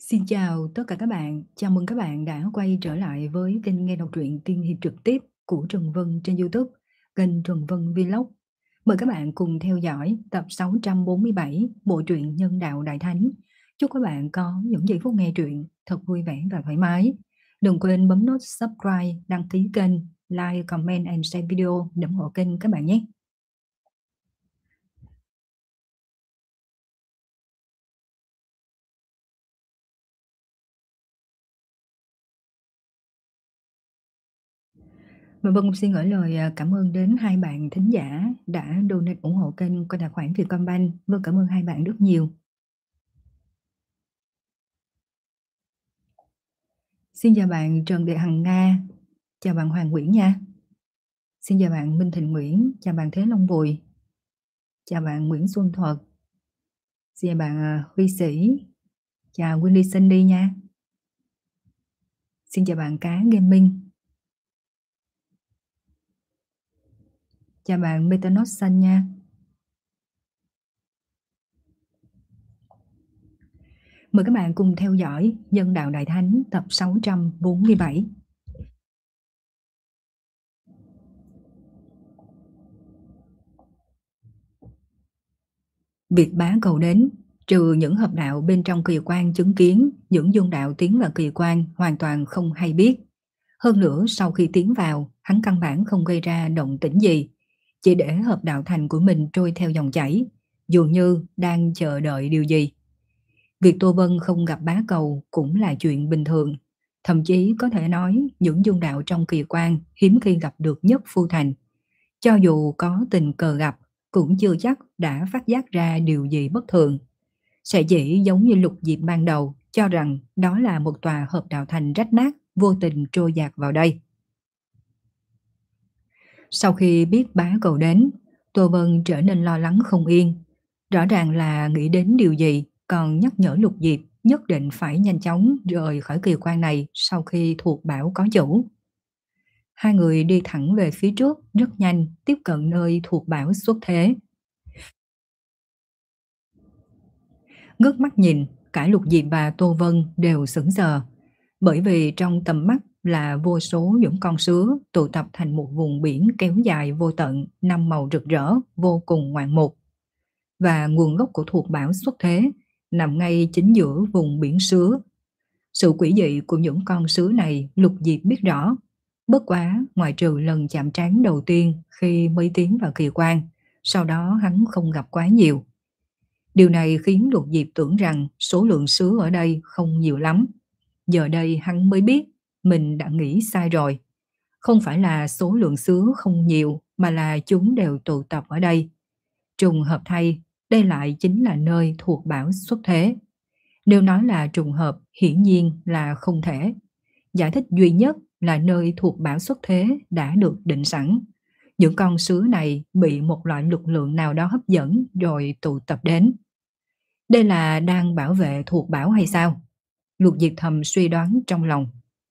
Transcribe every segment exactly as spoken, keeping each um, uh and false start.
Xin chào tất cả các bạn, chào mừng các bạn đã quay trở lại với kênh nghe đọc truyện tiên hiệp trực tiếp của Trần Vân trên YouTube, kênh Trần Vân Vlog. Mời các bạn cùng theo dõi tập sáu trăm bốn mươi bảy bộ truyện Nhân đạo Đại Thánh. Chúc các bạn có những giây phút nghe truyện thật vui vẻ và thoải mái. Đừng quên bấm nút subscribe, đăng ký kênh, like, comment and share video để ủng hộ kênh các bạn nhé. Và Vân cũng xin gửi lời à, cảm ơn đến hai bạn thính giả đã donate ủng hộ kênh qua tài khoản Vietcombank. Vâng, cảm ơn hai bạn rất nhiều. Xin chào bạn Trần Đệ Hằng Nga, chào bạn Hoàng Nguyễn nha. Xin chào bạn Minh Thịnh Nguyễn, chào bạn Thế Long Bùi, chào bạn Nguyễn Xuân Thuật, xin chào bạn à, Huy Sĩ, chào Winnie Cindy nha. Xin chào bạn Cá Gaming, chào bạn Metanot Xanh nha. Mời các bạn cùng theo dõi Nhân đạo Đại Thánh tập sáu trăm bốn mươi bảy. Việc bá cầu đến, trừ những hợp đạo bên trong kỳ quan chứng kiến, những dung đạo tiến vào kỳ quan hoàn toàn không hay biết. Hơn nữa sau khi tiến vào, hắn căn bản không gây ra động tĩnh gì, chỉ để hợp đạo thành của mình trôi theo dòng chảy, dường như đang chờ đợi điều gì. Việc Tô Vân không gặp bá cầu cũng là chuyện bình thường, thậm chí có thể nói những dung đạo trong kỳ quan hiếm khi gặp được nhất phu thành. Cho dù có tình cờ gặp, cũng chưa chắc đã phát giác ra điều gì bất thường. Sẽ chỉ giống như Lục Diệp ban đầu cho rằng đó là một tòa hợp đạo thành rách nát vô tình trôi dạt vào đây. Sau khi biết bá cầu đến, Tô Vân trở nên lo lắng không yên. Rõ ràng là nghĩ đến điều gì, còn nhắc nhở Lục Diệp nhất định phải nhanh chóng rời khỏi kỳ quan này sau khi thuộc bảo có chủ. Hai người đi thẳng về phía trước rất nhanh, tiếp cận nơi thuộc bảo xuất thế. Ngước mắt nhìn, cả Lục Diệp và Tô Vân đều sững sờ, bởi vì trong tầm mắt là vô số những con sứa tụ tập thành một vùng biển kéo dài vô tận, năm màu rực rỡ, vô cùng ngoạn mục. Và nguồn gốc của thuộc bảo xuất thế nằm ngay chính giữa vùng biển sứa. Sự quỷ dị của những con sứa này Lục Diệp biết rõ, bất quá ngoài trừ lần chạm trán đầu tiên khi mới tiến vào kỳ quan, sau đó hắn không gặp quá nhiều. Điều này khiến Lục Diệp tưởng rằng số lượng sứa ở đây không nhiều lắm. Giờ đây hắn mới biết mình đã nghĩ sai rồi. Không phải là số lượng sứa không nhiều, mà là chúng đều tụ tập ở đây. Trùng hợp thay, đây lại chính là nơi thuộc bảo xuất thế. Nếu nói là trùng hợp, hiển nhiên là không thể. Giải thích duy nhất là nơi thuộc bảo xuất thế đã được định sẵn. Những con sứa này bị một loại lực lượng nào đó hấp dẫn rồi tụ tập đến. Đây là đang bảo vệ thuộc bảo hay sao? Lục Diệp thầm suy đoán trong lòng.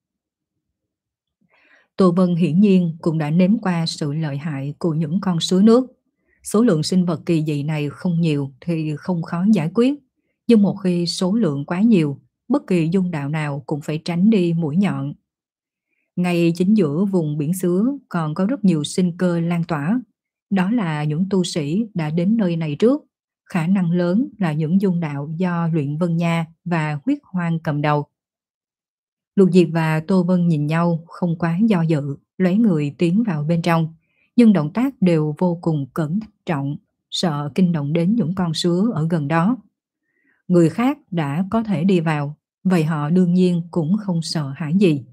Tô Vân hiển nhiên cũng đã nếm qua sự lợi hại của những con sứa nước. Số lượng sinh vật kỳ dị này không nhiều thì không khó giải quyết, nhưng một khi số lượng quá nhiều, bất kỳ dung đạo nào cũng phải tránh đi mũi nhọn. Ngay chính giữa vùng biển sứa còn có rất nhiều sinh cơ lan tỏa. Đó là những tu sĩ đã đến nơi này trước, khả năng lớn là những dung đạo do Luyện Vân Nha và Huyết Hoang cầm đầu. Lục Diệp và Tô Vân nhìn nhau không quá do dự, lóe người tiến vào bên trong, nhưng động tác đều vô cùng cẩn trọng, sợ kinh động đến những con sứa ở gần đó. Người khác đã có thể đi vào, vậy họ đương nhiên cũng không sợ hãi gì.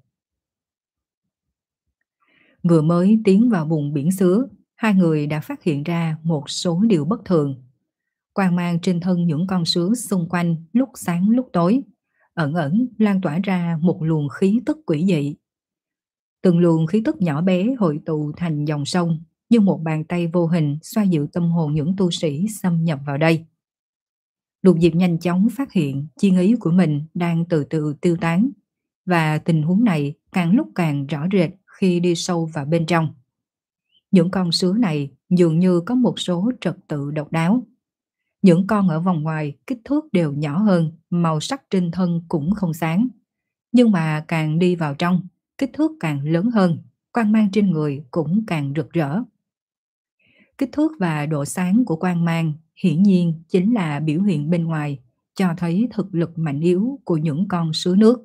Vừa mới tiến vào vùng biển sứa, hai người đã phát hiện ra một số điều bất thường. Quang mang trên thân những con sứa xung quanh lúc sáng lúc tối, ẩn ẩn lan tỏa ra một luồng khí tức quỷ dị. Từng luồng khí tức nhỏ bé hội tụ thành dòng sông, như một bàn tay vô hình xoa dịu tâm hồn những tu sĩ xâm nhập vào đây. Lục Diệp nhanh chóng phát hiện chi ý của mình đang từ từ tiêu tán, và tình huống này càng lúc càng rõ rệt khi đi sâu vào bên trong. Những con sứa này dường như có một số trật tự độc đáo. Những con ở vòng ngoài kích thước đều nhỏ hơn, màu sắc trên thân cũng không sáng. Nhưng mà càng đi vào trong, kích thước càng lớn hơn, quang mang trên người cũng càng rực rỡ. Kích thước và độ sáng của quang mang hiển nhiên chính là biểu hiện bên ngoài, cho thấy thực lực mạnh yếu của những con sứa nước.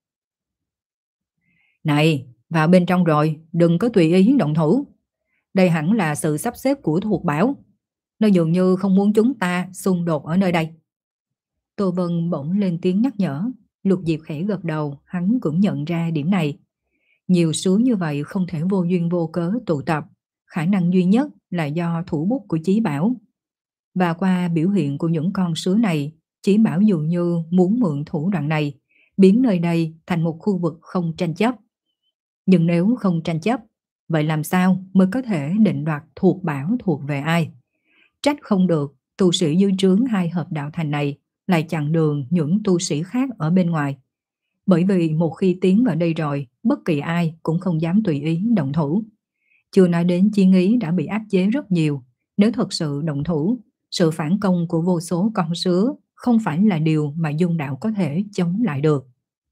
Này, vào bên trong rồi, đừng có tùy ý động thủ. Đây hẳn là sự sắp xếp của thuộc bảo. Nó dường như không muốn chúng ta xung đột ở nơi đây. Tô Vân bỗng lên tiếng nhắc nhở. Lục Diệp khẽ gật đầu, hắn cũng nhận ra điểm này. Nhiều sứa như vậy không thể vô duyên vô cớ tụ tập. Khả năng duy nhất là do thủ bút của Chí Bảo. Và qua biểu hiện của những con sứa này, Chí Bảo dường như muốn mượn thủ đoạn này, biến nơi đây thành một khu vực không tranh chấp. Nhưng nếu không tranh chấp, vậy làm sao mới có thể định đoạt thuộc bảo thuộc về ai? Trách không được, tu sĩ dưới trướng hai hợp đạo thành này lại chặn đường những tu sĩ khác ở bên ngoài. Bởi vì một khi tiến vào đây rồi, bất kỳ ai cũng không dám tùy ý động thủ. Chưa nói đến chiến ý đã bị áp chế rất nhiều. Nếu thật sự động thủ, sự phản công của vô số con sứa không phải là điều mà dung đạo có thể chống lại được.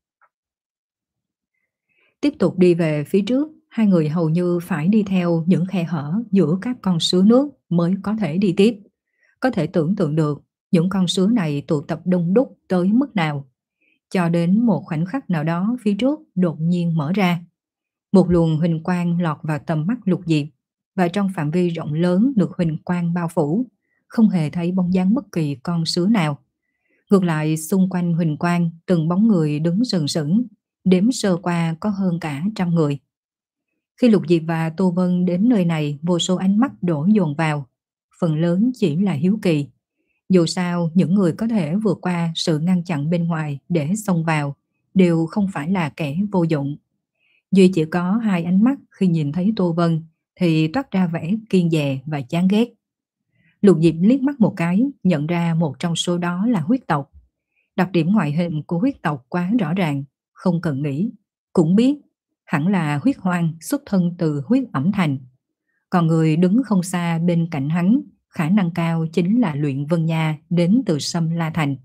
Tiếp tục đi về phía trước, hai người hầu như phải đi theo những khe hở giữa các con sứa nước mới có thể đi tiếp. Có thể tưởng tượng được những con sứa này tụ tập đông đúc tới mức nào. Cho đến một khoảnh khắc nào đó phía trước đột nhiên mở ra. Một luồng huỳnh quang lọt vào tầm mắt Lục Diệp, và trong phạm vi rộng lớn được huỳnh quang bao phủ, không hề thấy bóng dáng bất kỳ con sứa nào. Ngược lại, xung quanh huỳnh quang, từng bóng người đứng sừng sững, đếm sơ qua có hơn cả trăm người. Khi Lục Diệp và Tô Vân đến nơi này, vô số ánh mắt đổ dồn vào, phần lớn chỉ là hiếu kỳ. Dù sao, những người có thể vượt qua sự ngăn chặn bên ngoài để xông vào đều không phải là kẻ vô dụng. Duy chỉ có hai ánh mắt khi nhìn thấy Tô Vân thì toát ra vẻ kiêng dè và chán ghét. Lục Diệp liếc mắt một cái, nhận ra một trong số đó là huyết tộc. Đặc điểm ngoại hình của huyết tộc quá rõ ràng, không cần nghĩ, cũng biết hẳn là huyết hoang xuất thân từ huyết ẩm thành. Còn người đứng không xa bên cạnh hắn, khả năng cao chính là Luyện Vân Nha đến từ Sâm La Thành.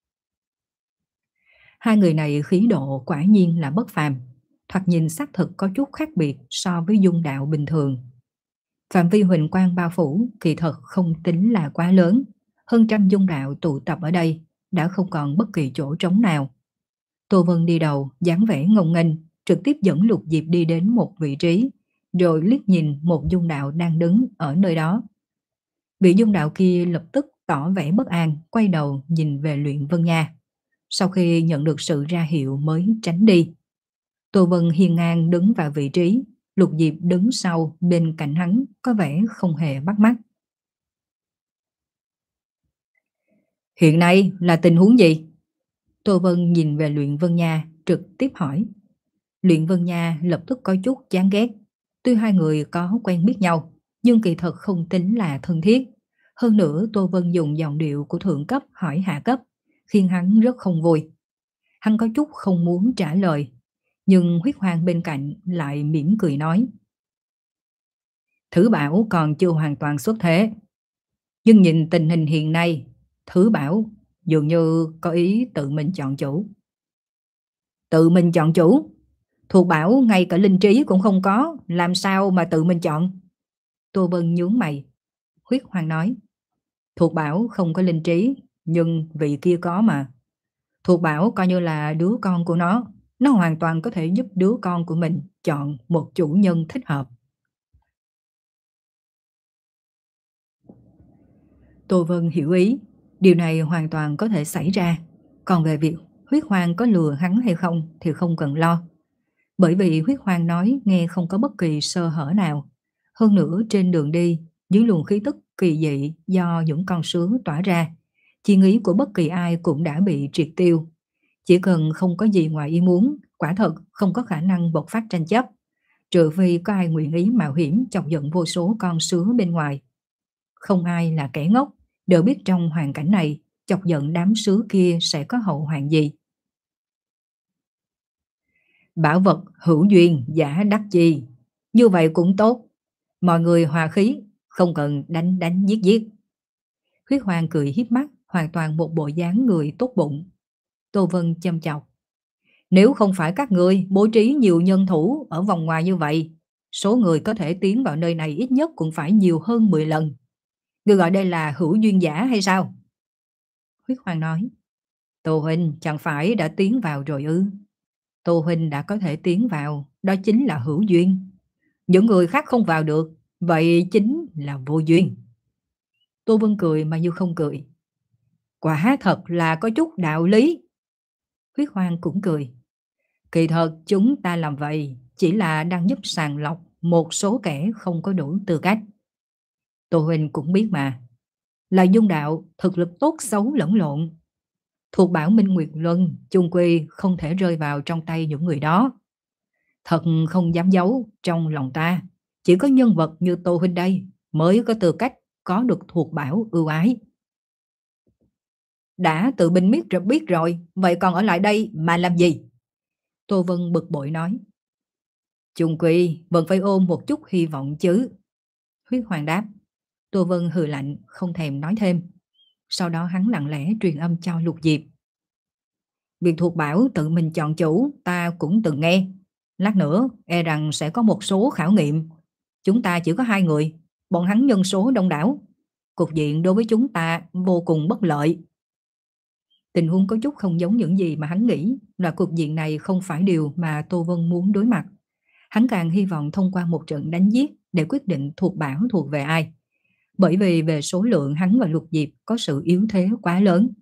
Hai người này khí độ quả nhiên là bất phàm, thoạt nhìn xác thực có chút khác biệt so với dung đạo bình thường. Phạm vi huỳnh quang bao phủ kỳ thật không tính là quá lớn, hơn trăm dung đạo tụ tập ở đây đã không còn bất kỳ chỗ trống nào. Tô Vân đi đầu, dáng vẻ ngông nghênh, trực tiếp dẫn Lục Diệp đi đến một vị trí, rồi liếc nhìn một dung đạo đang đứng ở nơi đó. Vị dung đạo kia lập tức tỏ vẻ bất an, quay đầu nhìn về Luyện Vân Nha. Sau khi nhận được sự ra hiệu mới tránh đi. Tô Vân hiên ngang đứng vào vị trí, Lục Diệp đứng sau bên cạnh hắn, có vẻ không hề bắt mắt. Hiện nay là tình huống gì? Tô Vân nhìn về Luyện Vân Nha, trực tiếp hỏi. Luyện Vân Nha lập tức có chút chán ghét. Tuy hai người có quen biết nhau, nhưng kỳ thật không tính là thân thiết. Hơn nữa Tô Vân dùng giọng điệu của thượng cấp hỏi hạ cấp, khiến hắn rất không vui. Hắn có chút không muốn trả lời, nhưng huyết hoàng bên cạnh lại mỉm cười nói. Thử bảo còn chưa hoàn toàn xuất thế, nhưng nhìn tình hình hiện nay, Thử bảo dường như có ý tự mình chọn chủ. Tự mình chọn chủ? Thuộc bảo ngay cả linh trí cũng không có, làm sao mà tự mình chọn? Tô Vân nhướng mày. Huyết hoàng nói. Thuộc bảo không có linh trí, nhưng vị kia có mà. Thuộc bảo coi như là đứa con của nó, nó hoàn toàn có thể giúp đứa con của mình chọn một chủ nhân thích hợp. Tô Vân hiểu ý, điều này hoàn toàn có thể xảy ra. Còn về việc huyết hoàng có lừa hắn hay không thì không cần lo. Bởi vì huyết hoàng nói nghe không có bất kỳ sơ hở nào. Hơn nữa trên đường đi, dưới luồng khí tức kỳ dị do những con sứa tỏa ra, chi ý của bất kỳ ai cũng đã bị triệt tiêu. Chỉ cần không có gì ngoài ý muốn, quả thật không có khả năng bộc phát tranh chấp, trừ phi có ai nguyện ý mạo hiểm chọc giận vô số con sứa bên ngoài. Không ai là kẻ ngốc, đều biết trong hoàn cảnh này, chọc giận đám sứa kia sẽ có hậu hoạn gì. Bảo vật hữu duyên giả đắc chi, như vậy cũng tốt. Mọi người hòa khí, không cần đánh đánh giết giết. Huyết Hoàng cười hiếp mắt, hoàn toàn một bộ dáng người tốt bụng. Tô Vân châm chọc. Nếu không phải các ngươi bố trí nhiều nhân thủ ở vòng ngoài như vậy, số người có thể tiến vào nơi này ít nhất cũng phải nhiều hơn mười lần. Ngươi gọi đây là hữu duyên giả hay sao? Huyết Hoàng nói. Tô Huynh chẳng phải đã tiến vào rồi ư? Tô Huynh đã có thể tiến vào, đó chính là hữu duyên. Những người khác không vào được, vậy chính là vô duyên. Tô Vân cười mà như không cười. Quả thật là có chút đạo lý. Huyết Hoàng cũng cười. Kỳ thật chúng ta làm vậy chỉ là đang giúp sàng lọc một số kẻ không có đủ tư cách. Tô Huynh cũng biết mà, là dung đạo thực lực tốt xấu lẫn lộn. Thuộc bảo Minh Nguyệt Luân chung quy không thể rơi vào trong tay những người đó. Thật không dám giấu, trong lòng ta chỉ có nhân vật như Tô Huynh đây mới có tư cách có được thuộc bảo ưu ái. Đã tự binh miết rồi biết rồi, vậy còn ở lại đây mà làm gì? Tô Vân bực bội nói. Chung quy vẫn phải ôm một chút hy vọng chứ. Huyết Hoàng đáp. Tô Vân hừ lạnh không thèm nói thêm. Sau đó hắn lặng lẽ truyền âm cho Lục Diệp. Việc thuộc bảo tự mình chọn chủ ta cũng từng nghe. Lát nữa e rằng sẽ có một số khảo nghiệm. Chúng ta chỉ có hai người, bọn hắn nhân số đông đảo. Cục diện đối với chúng ta vô cùng bất lợi. Tình huống có chút không giống những gì mà hắn nghĩ, là cục diện này không phải điều mà Tô Vân muốn đối mặt. Hắn càng hy vọng thông qua một trận đánh giết để quyết định thuộc bảo thuộc về ai. Bởi vì về số lượng hắn và Lục Diệp có sự yếu thế quá lớn.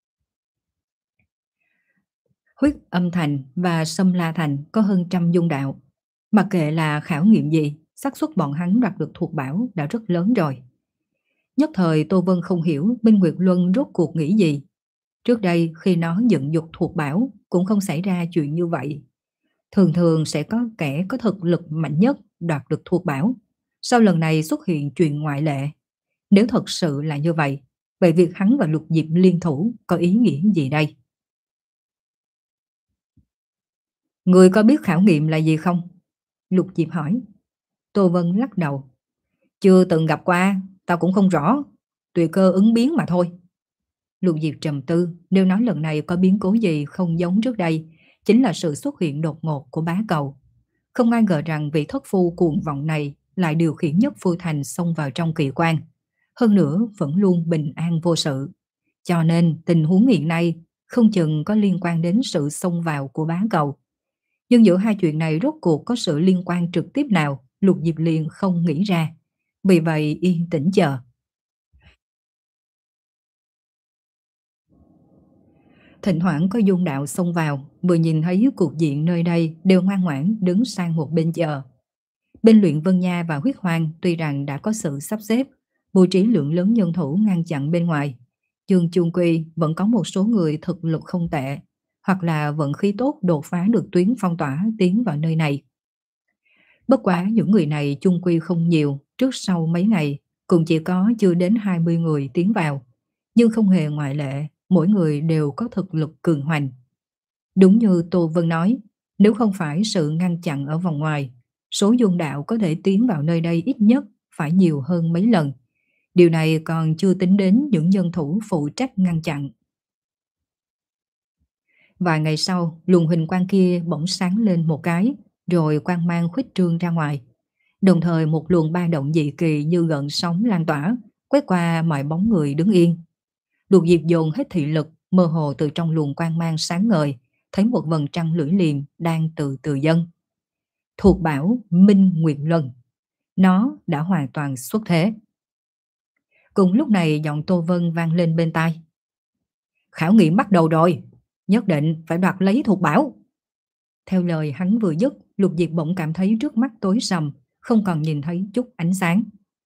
Huyết Âm Thành và Sâm La Thành có hơn trăm dung đạo. Mặc kệ là khảo nghiệm gì, xác suất bọn hắn đoạt được thuộc bảo đã rất lớn rồi. Nhất thời Tô Vân không hiểu Minh Nguyệt Luân rốt cuộc nghĩ gì. Trước đây khi nó dựng dục thuộc bảo cũng không xảy ra chuyện như vậy. Thường thường sẽ có kẻ có thực lực mạnh nhất đoạt được thuộc bảo. Sau lần này xuất hiện chuyện ngoại lệ. Nếu thật sự là như vậy, vậy việc hắn và Lục Diệp liên thủ có ý nghĩa gì đây? Người có biết khảo nghiệm là gì không? Lục Diệp hỏi. Tô Vân lắc đầu. Chưa từng gặp qua, tao cũng không rõ. Tùy cơ ứng biến mà thôi. Lục Diệp trầm tư, nếu nói lần này có biến cố gì không giống trước đây, chính là sự xuất hiện đột ngột của bá cầu. Không ai ngờ rằng vị thất phu cuồng vọng này lại điều khiển nhất phu thành xông vào trong kỳ quan. Hơn nữa vẫn luôn bình an vô sự. Cho nên tình huống hiện nay không chừng có liên quan đến sự xông vào của bá cầu. Nhưng giữa hai chuyện này rốt cuộc có sự liên quan trực tiếp nào, Lục Diệp liền không nghĩ ra. Vì vậy yên tĩnh chờ. Thỉnh thoảng có dung đạo xông vào, vừa nhìn thấy cuộc diện nơi đây đều ngoan ngoãn đứng sang một bên chờ. Bên Luyện Vân Nha và Huyết Hoàng tuy rằng đã có sự sắp xếp, bố trí lượng lớn nhân thủ ngăn chặn bên ngoài, nhưng chung quy vẫn có một số người thực lực không tệ, hoặc là vận khí tốt đột phá được tuyến phong tỏa tiến vào nơi này. Bất quá những người này chung quy không nhiều, trước sau mấy ngày cũng chỉ có chưa đến hai mươi người tiến vào, nhưng không hề ngoại lệ, mỗi người đều có thực lực cường hoành. Đúng như Tô Vân nói, nếu không phải sự ngăn chặn ở vòng ngoài, số dung đạo có thể tiến vào nơi đây ít nhất phải nhiều hơn mấy lần. Điều này còn chưa tính đến những nhân thủ phụ trách ngăn chặn. Vài ngày sau, luồng huỳnh quang kia bỗng sáng lên một cái, rồi quang mang khuếch trương ra ngoài. Đồng thời một luồng ba động dị kỳ như gợn sóng lan tỏa, quét qua mọi bóng người đứng yên. Lục Diệp dồn hết thị lực, mơ hồ từ trong luồng quang mang sáng ngời, thấy một vầng trăng lưỡi liềm đang từ từ dâng. Thuộc bảo Minh Nguyệt Luân. Nó đã hoàn toàn xuất thế. Cùng lúc này giọng Tô Vân vang lên bên tai. Khảo nghiệm bắt đầu rồi, nhất định phải đoạt lấy thuộc bảo. Theo lời hắn vừa dứt, Lục Diệp bỗng cảm thấy trước mắt tối sầm, không còn nhìn thấy chút ánh sáng.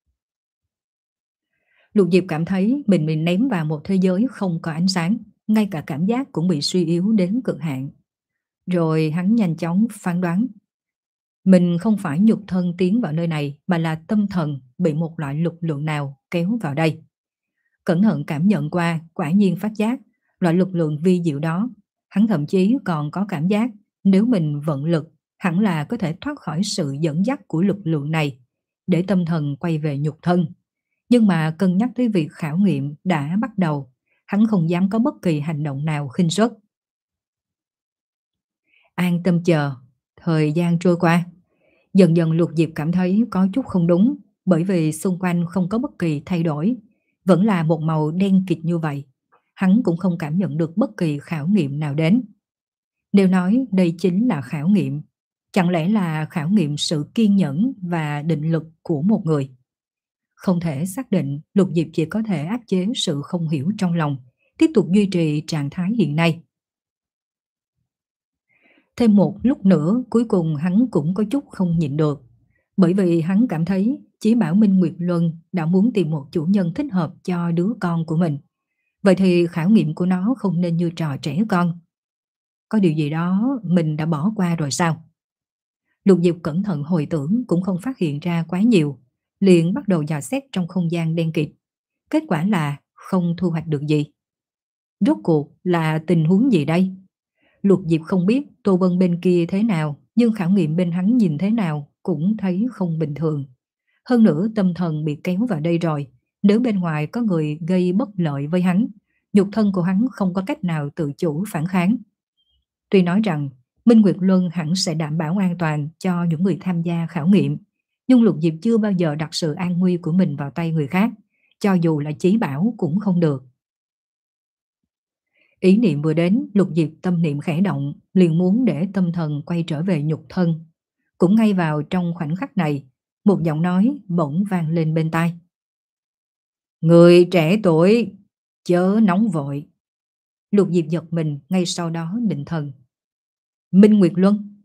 Lục Diệp cảm thấy mình bị ném vào một thế giới không có ánh sáng, ngay cả cảm giác cũng bị suy yếu đến cực hạn. Rồi hắn nhanh chóng phán đoán. Mình không phải nhục thân tiến vào nơi này, mà là tâm thần bị một loại lực lượng nào kéo vào đây. Cẩn thận cảm nhận qua, quả nhiên phát giác, loại lực lượng vi diệu đó, hắn thậm chí còn có cảm giác nếu mình vận lực, hẳn là có thể thoát khỏi sự dẫn dắt của lực lượng này, để tâm thần quay về nhục thân. Nhưng mà cân nhắc tới việc khảo nghiệm đã bắt đầu, hắn không dám có bất kỳ hành động nào khinh suất. An tâm chờ, thời gian trôi qua. Dần dần Lục Diệp cảm thấy có chút không đúng, bởi vì xung quanh không có bất kỳ thay đổi, vẫn là một màu đen kịt như vậy. Hắn cũng không cảm nhận được bất kỳ khảo nghiệm nào đến. Nếu nói đây chính là khảo nghiệm, chẳng lẽ là khảo nghiệm sự kiên nhẫn và định lực của một người? Không thể xác định, Lục Diệp chỉ có thể áp chế sự không hiểu trong lòng, tiếp tục duy trì trạng thái hiện nay. Thêm một lúc nữa, cuối cùng hắn cũng có chút không nhịn được, bởi vì hắn cảm thấy Chí Bảo Minh Nguyệt Luân đã muốn tìm một chủ nhân thích hợp cho đứa con của mình. Vậy thì khảo nghiệm của nó không nên như trò trẻ con. Có điều gì đó mình đã bỏ qua rồi sao? Lục Diệp cẩn thận hồi tưởng cũng không phát hiện ra quá nhiều, liền bắt đầu dò xét trong không gian đen kịt. Kết quả là không thu hoạch được gì. Rốt cuộc là tình huống gì đây? Lục Diệp không biết Tô Vân bên kia thế nào, nhưng khảo nghiệm bên hắn nhìn thế nào cũng thấy không bình thường. Hơn nữa tâm thần bị kéo vào đây rồi, nếu bên ngoài có người gây bất lợi với hắn, nhục thân của hắn không có cách nào tự chủ phản kháng. Tuy nói rằng Minh Nguyệt Luân hẳn sẽ đảm bảo an toàn cho những người tham gia khảo nghiệm, nhưng Lục Diệp chưa bao giờ đặt sự an nguy của mình vào tay người khác, cho dù là chí bảo cũng không được. Ý niệm vừa đến, Lục Diệp tâm niệm khẽ động, liền muốn để tâm thần quay trở về nhục thân. Cũng ngay vào trong khoảnh khắc này, một giọng nói bỗng vang lên bên tai. Người trẻ tuổi, chớ nóng vội. Lục Diệp giật mình, ngay sau đó định thần. Minh Nguyệt Luân.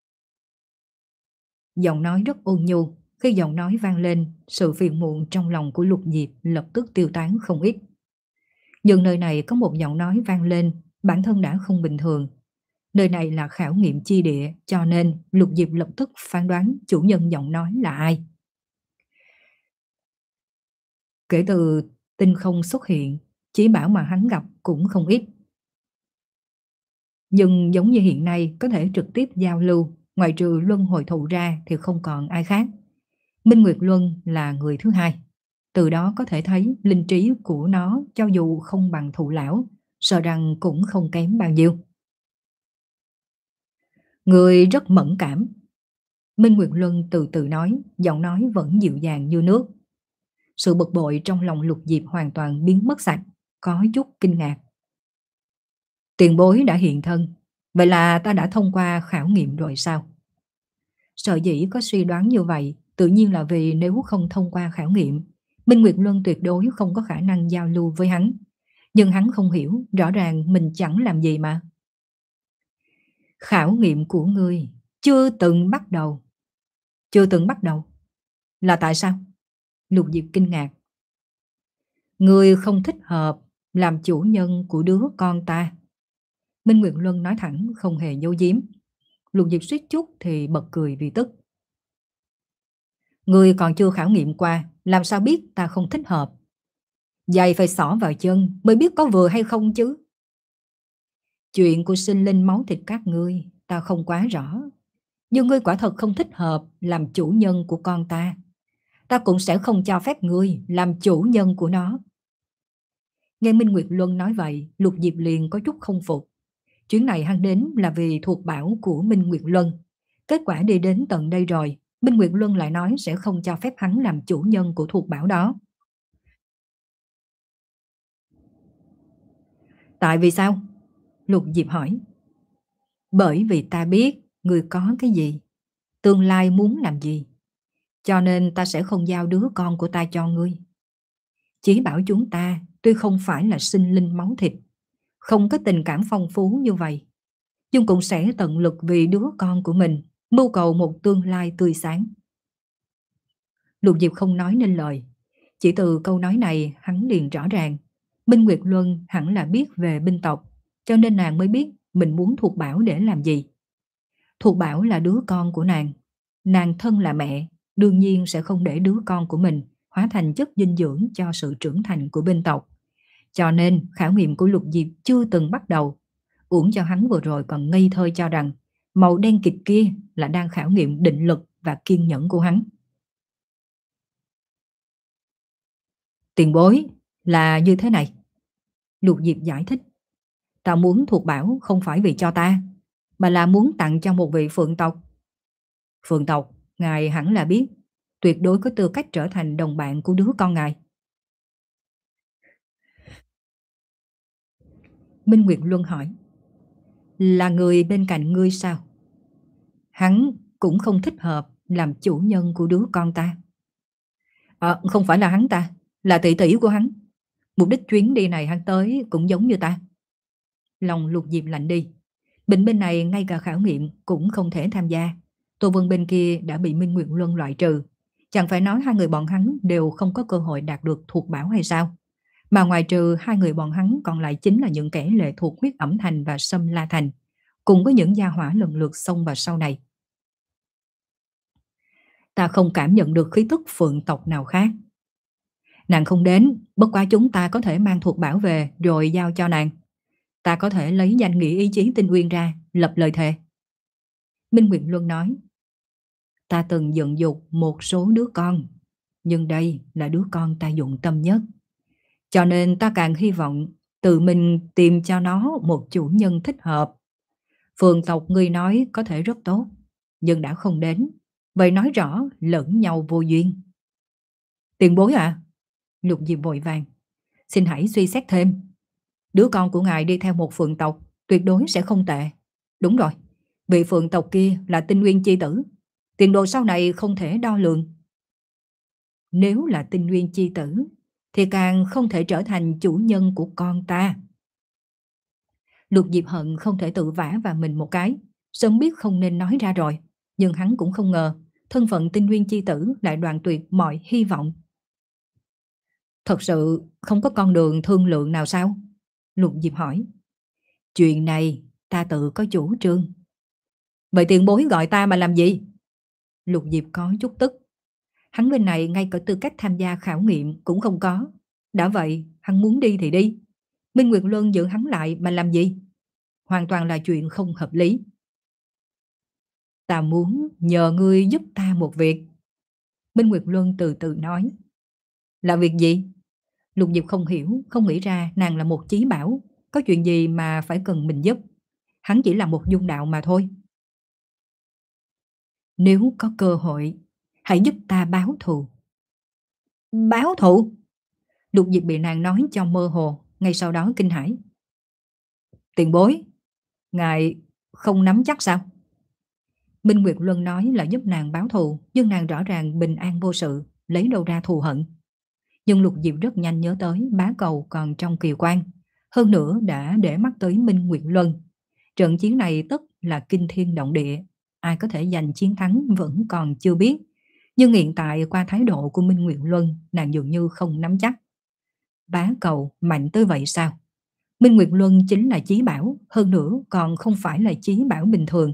Giọng nói rất ôn nhu, khi giọng nói vang lên, sự phiền muộn trong lòng của Lục Diệp lập tức tiêu tán không ít. Nhưng nơi này có một giọng nói vang lên, bản thân đã không bình thường. Nơi này là khảo nghiệm chi địa, cho nên Lục Diệp lập tức phán đoán chủ nhân giọng nói là ai. Kể từ tinh không xuất hiện, chí bảo mà hắn gặp cũng không ít. Nhưng giống như hiện nay có thể trực tiếp giao lưu, ngoại trừ Luân Hồi Thụ ra thì không còn ai khác. Minh Nguyệt Luân là người thứ hai. Từ đó có thể thấy linh trí của nó cho dù không bằng Thụ lão, sợ rằng cũng không kém bao nhiêu. Người rất mẫn cảm. Minh Nguyệt Luân từ từ nói, giọng nói vẫn dịu dàng như nước. Sự bực bội trong lòng Lục Diệp hoàn toàn biến mất sạch, có chút kinh ngạc. Tiền bối đã hiện thân, vậy là ta đã thông qua khảo nghiệm rồi sao? Sở dĩ có suy đoán như vậy, tự nhiên là vì nếu không thông qua khảo nghiệm, Minh Nguyệt Luân tuyệt đối không có khả năng giao lưu với hắn. Nhưng hắn không hiểu, rõ ràng mình chẳng làm gì mà. Khảo nghiệm của ngươi chưa từng bắt đầu. Chưa từng bắt đầu? Là tại sao? Lục Diệp kinh ngạc. Ngươi không thích hợp làm chủ nhân của đứa con ta. Minh Nguyệt Luân nói thẳng, không hề giấu giếm. Lục Diệp suýt chút thì bật cười vì tức. Ngươi còn chưa khảo nghiệm qua, làm sao biết ta không thích hợp? Giày phải xỏ vào chân mới biết có vừa hay không chứ. Chuyện của sinh linh máu thịt các ngươi, ta không quá rõ. Nhưng ngươi quả thật không thích hợp làm chủ nhân của con ta. Ta cũng sẽ không cho phép ngươi làm chủ nhân của nó. Nghe Minh Nguyệt Luân nói vậy, Lục Diệp liền có chút không phục. Chuyến này hắn đến là vì thuộc bảo của Minh Nguyệt Luân. Kết quả đi đến tận đây rồi, Minh Nguyệt Luân lại nói sẽ không cho phép hắn làm chủ nhân của thuộc bảo đó. Tại vì sao? Lục Diệp hỏi. Bởi vì ta biết người có cái gì, tương lai muốn làm gì. Cho nên ta sẽ không giao đứa con của ta cho ngươi. Chỉ bảo chúng ta tuy không phải là sinh linh máu thịt, không có tình cảm phong phú như vậy, nhưng cũng sẽ tận lực vì đứa con của mình, mưu cầu một tương lai tươi sáng. Lục Diệp không nói nên lời. Chỉ từ câu nói này hắn liền rõ ràng. Minh Nguyệt Luân hẳn là biết về binh tộc, cho nên nàng mới biết mình muốn thuộc bảo để làm gì. Thuộc bảo là đứa con của nàng. Nàng thân là mẹ, đương nhiên sẽ không để đứa con của mình hóa thành chất dinh dưỡng cho sự trưởng thành của binh tộc. Cho nên khảo nghiệm của Lục Diệp chưa từng bắt đầu. Uổng cho hắn vừa rồi còn ngây thơ cho rằng màu đen kịt kia là đang khảo nghiệm định lực và kiên nhẫn của hắn. Tiền bối, là như thế này. Lục Diệp giải thích. Ta muốn thuộc bảo không phải vì cho ta, mà là muốn tặng cho một vị phượng tộc. Phượng tộc, ngài hẳn là biết, tuyệt đối có tư cách trở thành đồng bạn của đứa con ngài. Minh Nguyệt Luân hỏi. Là người bên cạnh ngươi sao? Hắn cũng không thích hợp làm chủ nhân của đứa con ta. À, không phải là hắn ta, là tỷ tỷ của hắn. Mục đích chuyến đi này hắn tới cũng giống như ta. Lòng Lục Diệp lạnh đi. Bệnh bên này ngay cả khảo nghiệm cũng không thể tham gia. Tô Vân bên kia đã bị Minh Nguyệt Luân loại trừ. Chẳng phải nói hai người bọn hắn đều không có cơ hội đạt được thuộc bảo hay sao? Mà ngoài trừ hai người bọn hắn còn lại chính là những kẻ lệ thuộc huyết ẩm thành và Sâm La Thành, cùng với những gia hỏa lần lượt xông vào sau này. Ta không cảm nhận được khí tức phượng tộc nào khác. Nàng không đến, bất quá chúng ta có thể mang thuộc bảo về rồi giao cho nàng. Ta có thể lấy danh nghĩa ý chí tinh uyên ra, lập lời thề. Minh Nguyệt Luân nói. Ta từng dựng dục một số đứa con, nhưng đây là đứa con ta dụng tâm nhất. Cho nên ta càng hy vọng tự mình tìm cho nó một chủ nhân thích hợp. Phượng tộc ngươi nói có thể rất tốt, nhưng đã không đến. Vậy nói rõ lẫn nhau vô duyên. Tiền bối à? Lục Diệp vội vàng. Xin hãy suy xét thêm. Đứa con của ngài đi theo một phượng tộc tuyệt đối sẽ không tệ. Đúng rồi, vị phượng tộc kia là tinh nguyên chi tử. Tiền đồ sau này không thể đo lường. Nếu là tinh nguyên chi tử thì càng không thể trở thành chủ nhân của con ta. Lục Diệp hận không thể tự vả vào mình một cái. Sớm biết không nên nói ra rồi. Nhưng hắn cũng không ngờ thân phận tinh nguyên chi tử lại đoạn tuyệt mọi hy vọng. Thật sự không có con đường thương lượng nào sao? Lục Diệp hỏi. Chuyện này ta tự có chủ trương. Vậy tiền bối gọi ta mà làm gì? Lục Diệp có chút tức. Hắn bên này ngay cả tư cách tham gia khảo nghiệm cũng không có. Đã vậy, hắn muốn đi thì đi. Minh Nguyệt Luân giữ hắn lại mà làm gì? Hoàn toàn là chuyện không hợp lý. Ta muốn nhờ ngươi giúp ta một việc. Minh Nguyệt Luân từ từ nói. Là việc gì? Lục Diệp không hiểu, không nghĩ ra nàng là một chí bảo. Có chuyện gì mà phải cần mình giúp? Hắn chỉ là một dung đạo mà thôi. Nếu có cơ hội, hãy giúp ta báo thù. Báo thù? Lục Diệp bị nàng nói cho mơ hồ, ngay sau đó kinh hãi. Tiền bối, ngài không nắm chắc sao? Minh Nguyệt Luân nói là giúp nàng báo thù, nhưng nàng rõ ràng bình an vô sự, lấy đâu ra thù hận. Nhưng Lục Diệp rất nhanh nhớ tới bá cầu còn trong kiều quan, hơn nữa đã để mắt tới Minh Nguyệt Luân. Trận chiến này tất là kinh thiên động địa, ai có thể giành chiến thắng vẫn còn chưa biết. Nhưng hiện tại qua thái độ của Minh Nguyệt Luân, nàng dường như không nắm chắc. Bá cầu mạnh tới vậy sao? Minh Nguyệt Luân chính là chí bảo, hơn nữa còn không phải là chí bảo bình thường.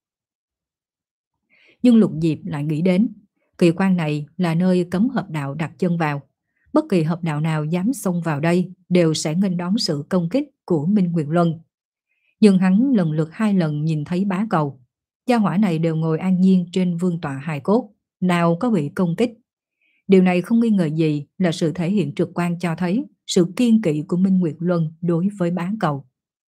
Nhưng Lục Diệp lại nghĩ đến, kỳ quan này là nơi cấm hợp đạo đặt chân vào. Bất kỳ hợp đạo nào dám xông vào đây đều sẽ nghênh đón sự công kích của Minh Nguyệt Luân. Nhưng hắn lần lượt hai lần nhìn thấy bá cầu. Gia hỏa này đều ngồi an nhiên trên vương tọa hài cốt, nào có bị công kích. Điều này không nghi ngờ gì là sự thể hiện trực quan cho thấy sự kiên kỵ của Minh Nguyệt Luân đối với bá cầu.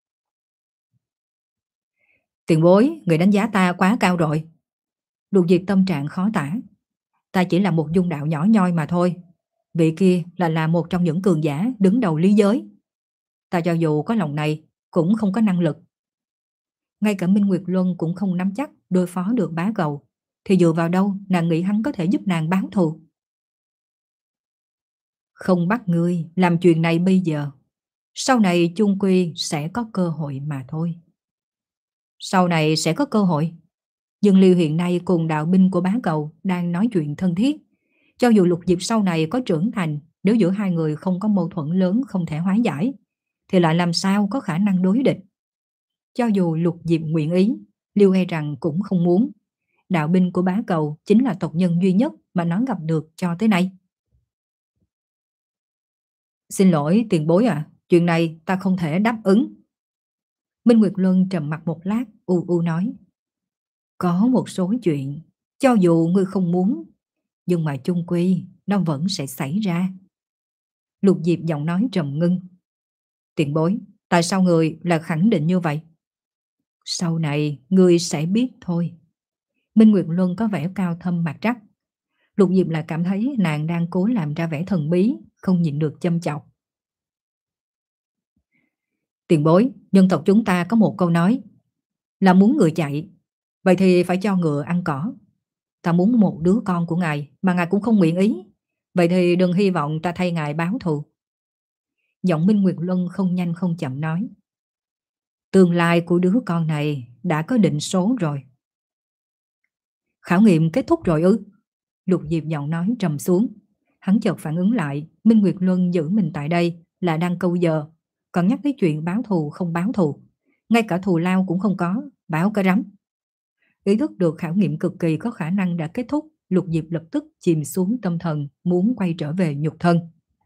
Tiền bối, người đánh giá ta quá cao rồi. Lục Diệp tâm trạng khó tả. Ta chỉ là một dung đạo nhỏ nhoi mà thôi. Vị kia là là một trong những cường giả đứng đầu lý giới. Ta cho dù có lòng này cũng không có năng lực. Ngay cả Minh Nguyệt Luân cũng không nắm chắc đối phó được bá cầu. Thì dựa vào đâu nàng nghĩ hắn có thể giúp nàng báo thù? Không bắt ngươi làm chuyện này bây giờ. Sau này chung quy sẽ có cơ hội mà thôi. Sau này sẽ có cơ hội. Dương Liêu hiện nay cùng đạo binh của bá cầu đang nói chuyện thân thiết. Cho dù Lục Diệp sau này có trưởng thành, nếu giữa hai người không có mâu thuẫn lớn không thể hóa giải, thì lại làm sao có khả năng đối địch. Cho dù Lục Diệp nguyện ý, Liêu e rằng cũng không muốn. Đạo binh của bá cầu chính là tộc nhân duy nhất mà nó gặp được cho tới nay. Xin lỗi tiền bối à, chuyện này ta không thể đáp ứng. Minh Nguyệt Luân trầm mặt một lát, u u nói. Có một số chuyện, cho dù ngươi không muốn, nhưng mà chung quy nó vẫn sẽ xảy ra. Lục Diệp giọng nói trầm ngưng. Tiền bối, tại sao người là khẳng định như vậy? Sau này, người sẽ biết thôi. Minh Nguyệt Luân có vẻ cao thâm mặt trắc. Lục Diệp lại cảm thấy nàng đang cố làm ra vẻ thần bí, không nhịn được châm chọc. Tiền bối, nhân tộc chúng ta có một câu nói là muốn ngựa chạy, vậy thì phải cho ngựa ăn cỏ. Ta muốn một đứa con của ngài mà ngài cũng không nguyện ý, vậy thì đừng hy vọng ta thay ngài báo thù. Giọng Minh Nguyệt Luân không nhanh không chậm nói. Tương lai của đứa con này đã có định số rồi. Khảo nghiệm kết thúc rồi ư? Lục Diệp giọng nói trầm xuống. Hắn chợt phản ứng lại, Minh Nguyệt Luân giữ mình tại đây là đang câu giờ, còn nhắc tới chuyện báo thù không báo thù, ngay cả thù lao cũng không có, báo cái rắm. Ý thức được khảo nghiệm cực kỳ có khả năng đã kết thúc, Lục Diệp lập tức chìm xuống tâm thần, muốn quay trở về nhục thân.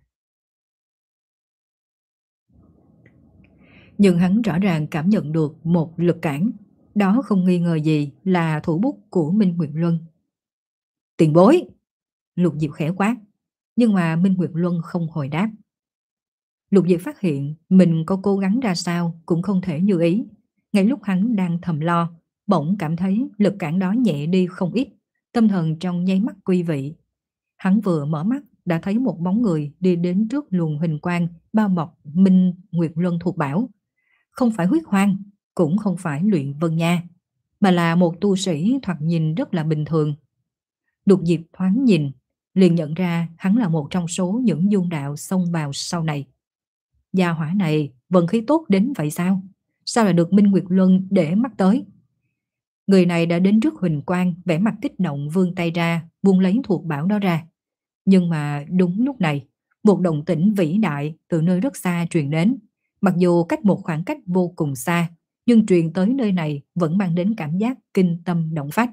Nhưng hắn rõ ràng cảm nhận được một lực cản, đó không nghi ngờ gì là thủ bút của Minh Nguyệt Luân. Tiền bối! Lục Diệp khẽ quát, nhưng mà Minh Nguyệt Luân không hồi đáp. Lục Diệp phát hiện mình có cố gắng ra sao cũng không thể như ý. Ngay lúc hắn đang thầm lo, bỗng cảm thấy lực cản đó nhẹ đi không ít, tâm thần trong nháy mắt quy vị. Hắn vừa mở mắt đã thấy một bóng người đi đến trước luồng huỳnh quang bao bọc Minh Nguyệt Luân thuộc bảo. Không phải Huyết Hoang, cũng không phải Luyện Vân Nha, mà là một tu sĩ thoạt nhìn rất là bình thường. Lục Diệp thoáng nhìn, liền nhận ra hắn là một trong số những dung đạo xông vào sau này. Gia hỏa này vận khí tốt đến vậy sao? Sao lại được Minh Nguyệt Luân để mắt tới? Người này đã đến trước huỳnh quang, vẻ mặt kích động vươn tay ra, buông lấy thuộc bảo đó ra. Nhưng mà đúng lúc này, một động tĩnh vĩ đại từ nơi rất xa truyền đến. Mặc dù cách một khoảng cách vô cùng xa, nhưng truyền tới nơi này vẫn mang đến cảm giác kinh tâm động phách.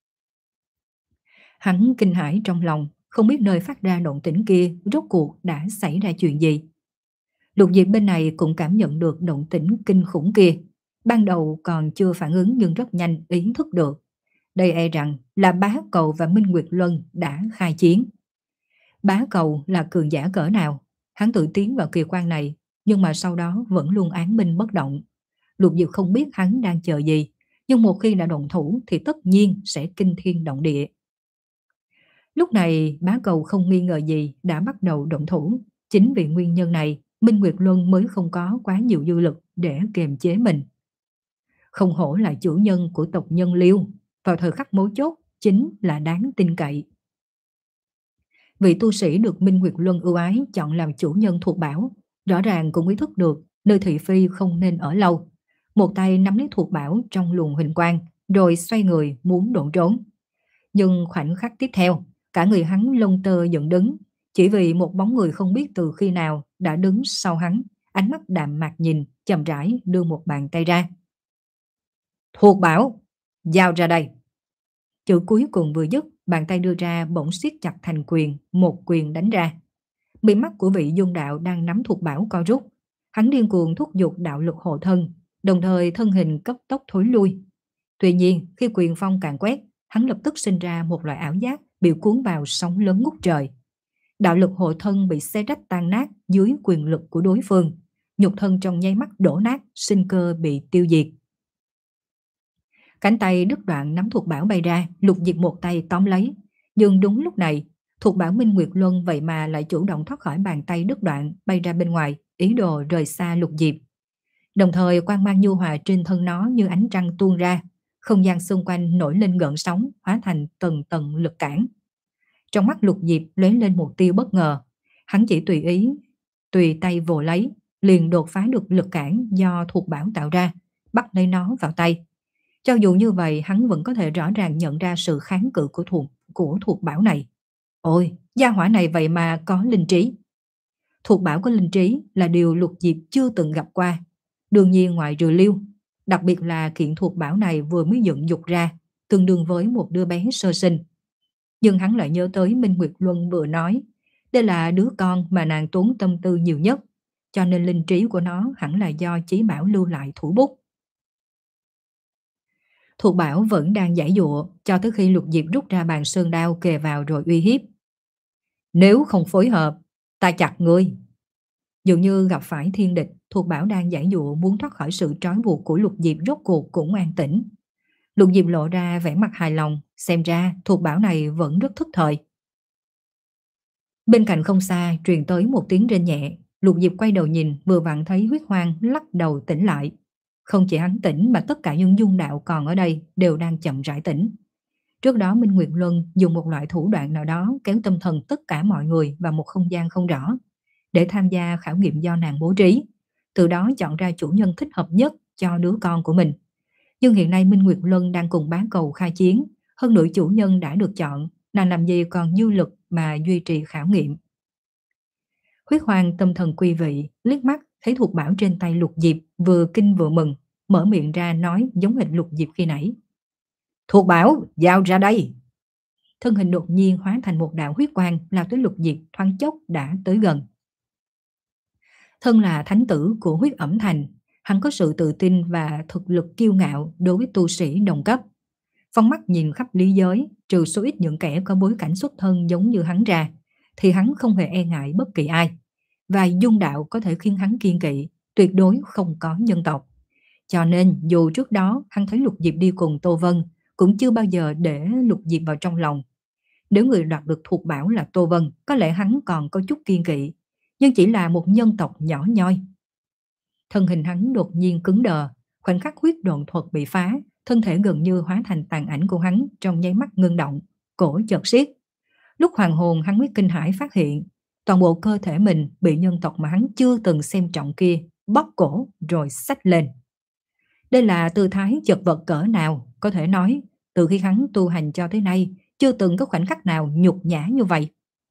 Hắn kinh hãi trong lòng, không biết nơi phát ra động tĩnh kia rốt cuộc đã xảy ra chuyện gì. Lục Diệp bên này cũng cảm nhận được động tĩnh kinh khủng kia. Ban đầu còn chưa phản ứng nhưng rất nhanh ý thức được. Đây e rằng là Bá Cầu và Minh Nguyệt Luân đã khai chiến. Bá Cầu là cường giả cỡ nào? Hắn tự tiến vào kỳ quan này, nhưng mà sau đó vẫn luôn án minh bất động. Lục Diệp không biết hắn đang chờ gì, nhưng một khi đã động thủ thì tất nhiên sẽ kinh thiên động địa. Lúc này Bá Cầu không nghi ngờ gì đã bắt đầu động thủ. Chính vì nguyên nhân này, Minh Nguyệt Luân mới không có quá nhiều dư lực để kiềm chế mình. Không hổ là chủ nhân của tộc Nhân Liêu, vào thời khắc mấu chốt chính là đáng tin cậy. Vị tu sĩ được Minh Nguyệt Luân ưu ái chọn làm chủ nhân thuộc bảo, rõ ràng cũng ý thức được nơi thị phi không nên ở lâu. Một tay nắm lấy thuộc bảo trong luồng huỳnh quang, rồi xoay người muốn độn trốn. Nhưng khoảnh khắc tiếp theo, cả người hắn lông tơ dựng đứng, chỉ vì một bóng người không biết từ khi nào đã đứng sau hắn, ánh mắt đạm mạc nhìn, chậm rãi đưa một bàn tay ra. Thuộc bảo, giao ra đây. Chữ cuối cùng vừa dứt, bàn tay đưa ra bỗng siết chặt thành quyền, một quyền đánh ra. Mí mắt của vị dung đạo đang nắm thuộc bảo co rút. Hắn điên cuồng thúc giục đạo lực hộ thân, đồng thời thân hình cấp tốc thối lui. Tuy nhiên, khi quyền phong càng quét, hắn lập tức sinh ra một loại ảo giác bị cuốn vào sóng lớn ngút trời. Đạo lực hộ thân bị xé rách tan nát dưới quyền lực của đối phương. Nhục thân trong nháy mắt đổ nát, sinh cơ bị tiêu diệt. Cánh tay đứt đoạn nắm thuộc bảo bay ra, Lục Diệp một tay tóm lấy. Nhưng đúng lúc này, thuộc bảo Minh Nguyệt Luân vậy mà lại chủ động thoát khỏi bàn tay đứt đoạn, bay ra bên ngoài, ý đồ rời xa Lục Diệp. Đồng thời quang mang nhu hòa trên thân nó như ánh trăng tuôn ra, không gian xung quanh nổi lên gợn sóng, hóa thành tầng tầng lực cản. Trong mắt Lục Diệp lóe lên một tia bất ngờ, hắn chỉ tùy ý, tùy tay vồ lấy, liền đột phá được lực cản do thuộc bảo tạo ra, bắt lấy nó vào tay. Cho dù như vậy, hắn vẫn có thể rõ ràng nhận ra sự kháng cự của thuộc, của thuộc bảo này. Ôi, gia hỏa này vậy mà có linh trí. Thuộc bảo có linh trí là điều Lục Diệp chưa từng gặp qua. Đương nhiên ngoại trừ Liêu, đặc biệt là kiện thuộc bảo này vừa mới dựng dục ra, tương đương với một đứa bé sơ sinh. Nhưng hắn lại nhớ tới Minh Nguyệt Luân vừa nói, đây là đứa con mà nàng tốn tâm tư nhiều nhất, cho nên linh trí của nó hẳn là do Chí Bảo lưu lại thủ bút. Thuộc bảo vẫn đang giãy giụa cho tới khi Lục Diệp rút ra bàn sơn đao kề vào rồi uy hiếp. Nếu không phối hợp, ta chặt ngươi, Dường như gặp phải thiên địch, Thuộc Bảo đang giãy giụa muốn thoát khỏi sự trói buộc của Lục Diệp rốt cuộc cũng an tĩnh. Lục Diệp lộ ra vẻ mặt hài lòng, xem ra Thuộc Bảo này vẫn rất thức thời. Bên cạnh không xa truyền tới một tiếng rên nhẹ, Lục Diệp quay đầu nhìn, vừa vặn thấy Huyết Hoang lắc đầu tỉnh lại. Không chỉ hắn tỉnh mà tất cả những dung đạo còn ở đây đều đang chậm rãi tỉnh. Trước đó Minh Nguyệt Luân dùng một loại thủ đoạn nào đó kéo tâm thần tất cả mọi người vào một không gian không rõ để tham gia khảo nghiệm do nàng bố trí, từ đó chọn ra chủ nhân thích hợp nhất cho đứa con của mình. Nhưng hiện nay Minh Nguyệt Luân đang cùng bán cầu khai chiến, hơn nữa chủ nhân đã được chọn, nàng làm gì còn dư lực mà duy trì khảo nghiệm. Huyết Hoàng tâm thần quy vị, liếc mắt thấy Thuộc Bảo trên tay Lục Diệp, vừa kinh vừa mừng, mở miệng ra nói giống hệt Lục Diệp khi nãy. Thuộc Bảo, giao ra đây. Thân hình đột nhiên hóa thành một đạo huyết quang lao tới Lục Diệp, thoáng chốc đã tới gần. Thân là thánh tử của Huyết Ẩm Thành, hắn có sự tự tin và thực lực kiêu ngạo đối với tu sĩ đồng cấp. Phong mắt nhìn khắp lý giới, trừ số ít những kẻ có bối cảnh xuất thân giống như hắn ra, thì hắn không hề e ngại bất kỳ ai. Và dung đạo có thể khiến hắn kiên kỵ, tuyệt đối không có nhân tộc. Cho nên dù trước đó hắn thấy Lục Diệp đi cùng Tô Vân, cũng chưa bao giờ để Lục Diệp vào trong lòng. Nếu người đoạt được Thuộc Bảo là Tô Vân, có lẽ hắn còn có chút kiên kỵ, nhưng chỉ là một nhân tộc nhỏ nhoi. Thân hình hắn đột nhiên cứng đờ, khoảnh khắc huyết độn thuật bị phá, thân thể gần như hóa thành tàn ảnh của hắn trong nháy mắt ngưng động, cổ chợt siết. Lúc hoàng hồn hắn mới kinh hãi phát hiện, toàn bộ cơ thể mình bị nhân tộc mà hắn chưa từng xem trọng kia bóp cổ rồi xách lên. Đây là tư thái chật vật cỡ nào, có thể nói từ khi hắn tu hành cho tới nay chưa từng có khoảnh khắc nào nhục nhã như vậy.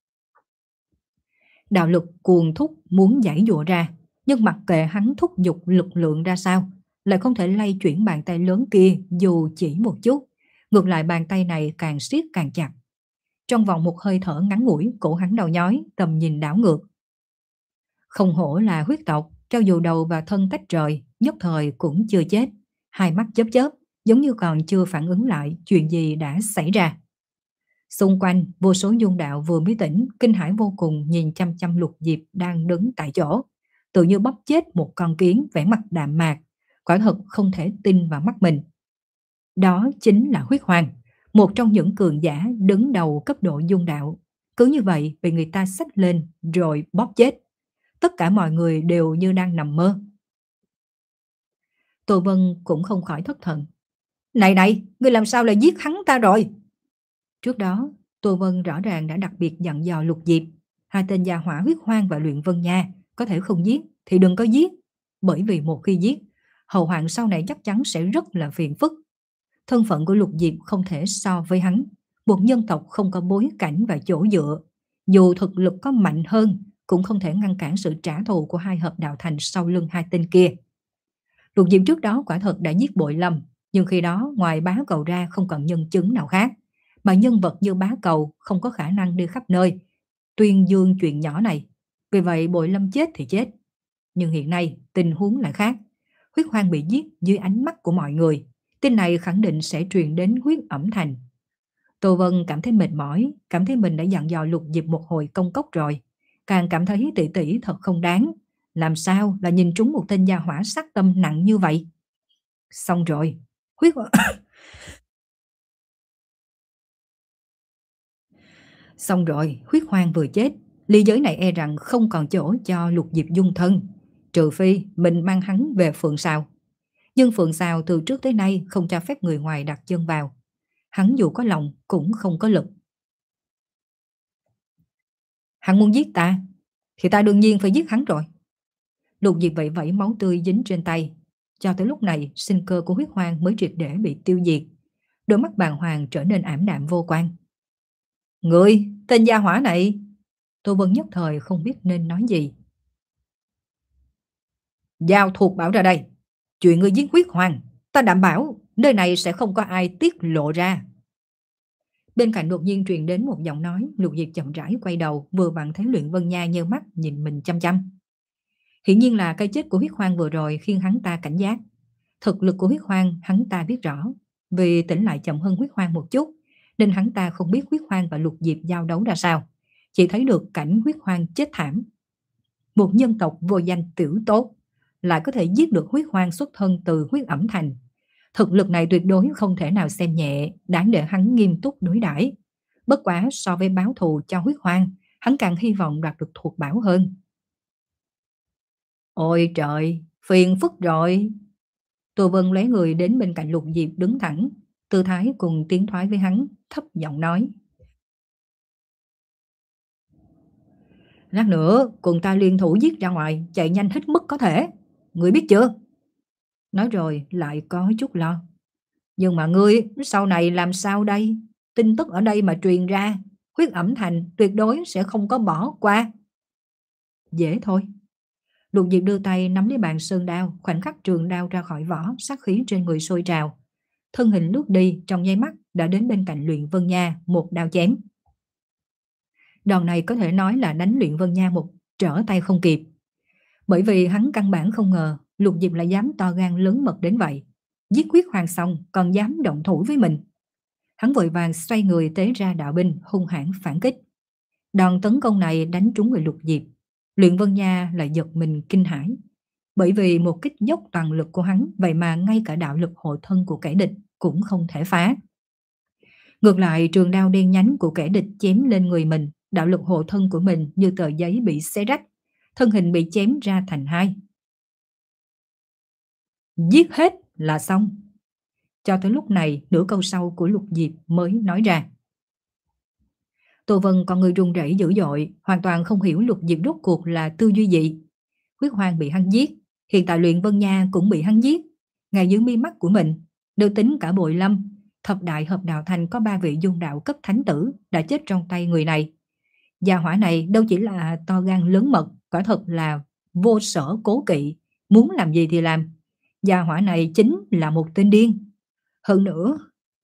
Đạo lực cuồng thúc muốn giải dụa ra, nhưng mặc kệ hắn thúc giục lực lượng ra sao, lại không thể lay chuyển bàn tay lớn kia dù chỉ một chút. Ngược lại bàn tay này càng siết càng chặt. Trong vòng một hơi thở ngắn ngủi, cổ hắn đau nhói, tầm nhìn đảo ngược. Không hổ là huyết tộc, cho dù đầu và thân tách rời, nhất thời cũng chưa chết. Hai mắt chớp chớp, giống như còn chưa phản ứng lại chuyện gì đã xảy ra. Xung quanh, vô số dung đạo vừa mới tỉnh, kinh hãi vô cùng nhìn chăm chăm Lục Diệp đang đứng tại chỗ, tự như bóp chết một con kiến, vẻ mặt đạm mạc, quả thật không thể tin vào mắt mình. Đó chính là Huyết Hoàng, một trong những cường giả đứng đầu cấp độ dung đạo, cứ như vậy bị người ta xách lên rồi bóp chết. Tất cả mọi người đều như đang nằm mơ. Tô Vân cũng không khỏi thất thần. Này này, ngươi làm sao lại giết hắn ta rồi? Trước đó, Tô Vân rõ ràng đã đặc biệt dặn dò Lục Diệp, hai tên gia hỏa Huyết Hoang và Luyện Vân Nha, có thể không giết thì đừng có giết, bởi vì một khi giết, hậu hoạn sau này chắc chắn sẽ rất là phiền phức. Thân phận của Lục Diệp không thể so với hắn, một nhân tộc không có bối cảnh và chỗ dựa, dù thực lực có mạnh hơn, cũng không thể ngăn cản sự trả thù của hai hợp đạo thành sau lưng hai tên kia. Lục Diệp trước đó quả thật đã giết Bội Lâm, nhưng khi đó ngoài bá cầu ra không còn nhân chứng nào khác, mà nhân vật như bá cầu không có khả năng đi khắp nơi tuyên dương chuyện nhỏ này, vì vậy Bội Lâm chết thì chết. Nhưng hiện nay tình huống lại khác, Huyết Hoang bị giết dưới ánh mắt của mọi người, tin này khẳng định sẽ truyền đến Huyết Ẩm Thành. Tô Vân cảm thấy mệt mỏi, cảm thấy mình đã dặn dò Lục Diệp một hồi công cốc rồi, càng cảm thấy tỷ tỷ thật không đáng, làm sao là nhìn trúng một tên gia hỏa sát tâm nặng như vậy. Xong rồi, Huyết Xong rồi, Huyết Hoang vừa chết, ly giới này e rằng không còn chỗ cho Lục Diệp dung thân, trừ phi mình mang hắn về Phượng Sào. Nhưng Phượng Sào từ trước tới nay không cho phép người ngoài đặt chân vào. Hắn dù có lòng cũng không có lực. Hắn muốn giết ta, thì ta đương nhiên phải giết hắn rồi. Lục Diệp vẫy vẫy máu tươi dính trên tay. Cho tới lúc này, sinh cơ của Huyết Hoang mới triệt để bị tiêu diệt. Đôi mắt bàng hoàng trở nên ảm đạm vô quan. Người, tên gia hỏa này! Tô Vân nhất thời không biết nên nói gì. Giao Thuộc Bảo ra đây. Chuyện ngươi giết Huyết Hoàng, ta đảm bảo nơi này sẽ không có ai tiết lộ ra. Bên cạnh đột nhiên truyền đến một giọng nói. Lục Diệp chậm rãi quay đầu, vừa vặn thấy Luyện Vân Nha nheo mắt nhìn mình chăm chăm. Hiển nhiên là cái chết của Huyết Hoang vừa rồi khiến hắn ta cảnh giác. Thực lực của Huyết Hoang hắn ta biết rõ, vì tỉnh lại chậm hơn Huyết Hoang một chút, nên hắn ta không biết Huyết Hoang và Lục Diệp giao đấu ra sao, chỉ thấy được cảnh Huyết Hoang chết thảm. một nhân tộc vô danh tiểu tốt, lại có thể giết được huyết hoang xuất thân từ huyết ẩm thành. Thực lực này tuyệt đối không thể nào xem nhẹ, đáng để hắn nghiêm túc đối đãi. Bất quá so với báo thù cho huyết hoang, hắn càng hy vọng đoạt được thuộc bảo hơn. Ôi trời, phiền phức rồi. Tô Vân lấy người đến bên cạnh Lục Diệp đứng thẳng, tư thái cùng tiến thoái với hắn, thấp giọng nói. Lát nữa cùng ta liên thủ giết ra ngoài, chạy nhanh hết mức có thể. Ngươi biết chưa? Nói rồi lại có chút lo. Nhưng mà ngươi sau này làm sao đây? Tin tức ở đây mà truyền ra, huyết ẩm thành tuyệt đối sẽ không có bỏ qua. Dễ thôi. Lục Diệp đưa tay nắm lấy bàn sơn đao, khoảnh khắc trường đao ra khỏi vỏ, sát khí trên người sôi trào. Thân hình lướt đi, trong nháy mắt đã đến bên cạnh Luyện Vân Nha, một đao chém. Đòn này có thể nói là đánh Luyện Vân Nha một trở tay không kịp. Bởi vì hắn căn bản không ngờ Lục Diệp lại dám to gan lớn mật đến vậy. Giết huyết hoàng xong còn dám động thủ với mình. Hắn vội vàng xoay người tế ra đạo binh, hung hãn phản kích. Đòn tấn công này đánh trúng người Lục Diệp. Luyện Vân Nha lại giật mình kinh hãi. Bởi vì một kích dốc toàn lực của hắn, vậy mà ngay cả đạo lực hộ thân của kẻ địch cũng không thể phá. Ngược lại, trường đao đen nhánh của kẻ địch chém lên người mình, đạo lực hộ thân của mình như tờ giấy bị xé rách, thân hình bị chém ra thành hai. Giết hết là xong. Cho tới lúc này, nửa câu sau của Lục Diệp mới nói ra. Tô Vân con người run rẩy dữ dội, hoàn toàn không hiểu Lục Diệp rốt cuộc là tư duy gì. Huyết Hoang bị hắn giết, hiện tại Luyện Vân Nha cũng bị hắn giết. Ngay dưới mi mắt của mình, đều tính cả Bội Lâm, thập đại hợp đạo thành có ba vị dung đạo cấp thánh tử đã chết trong tay người này. Gia hỏa này đâu chỉ là to gan lớn mật, quả thật là vô sở cố kỵ, muốn làm gì thì làm. Gia hỏa này chính là một tên điên. Hơn nữa,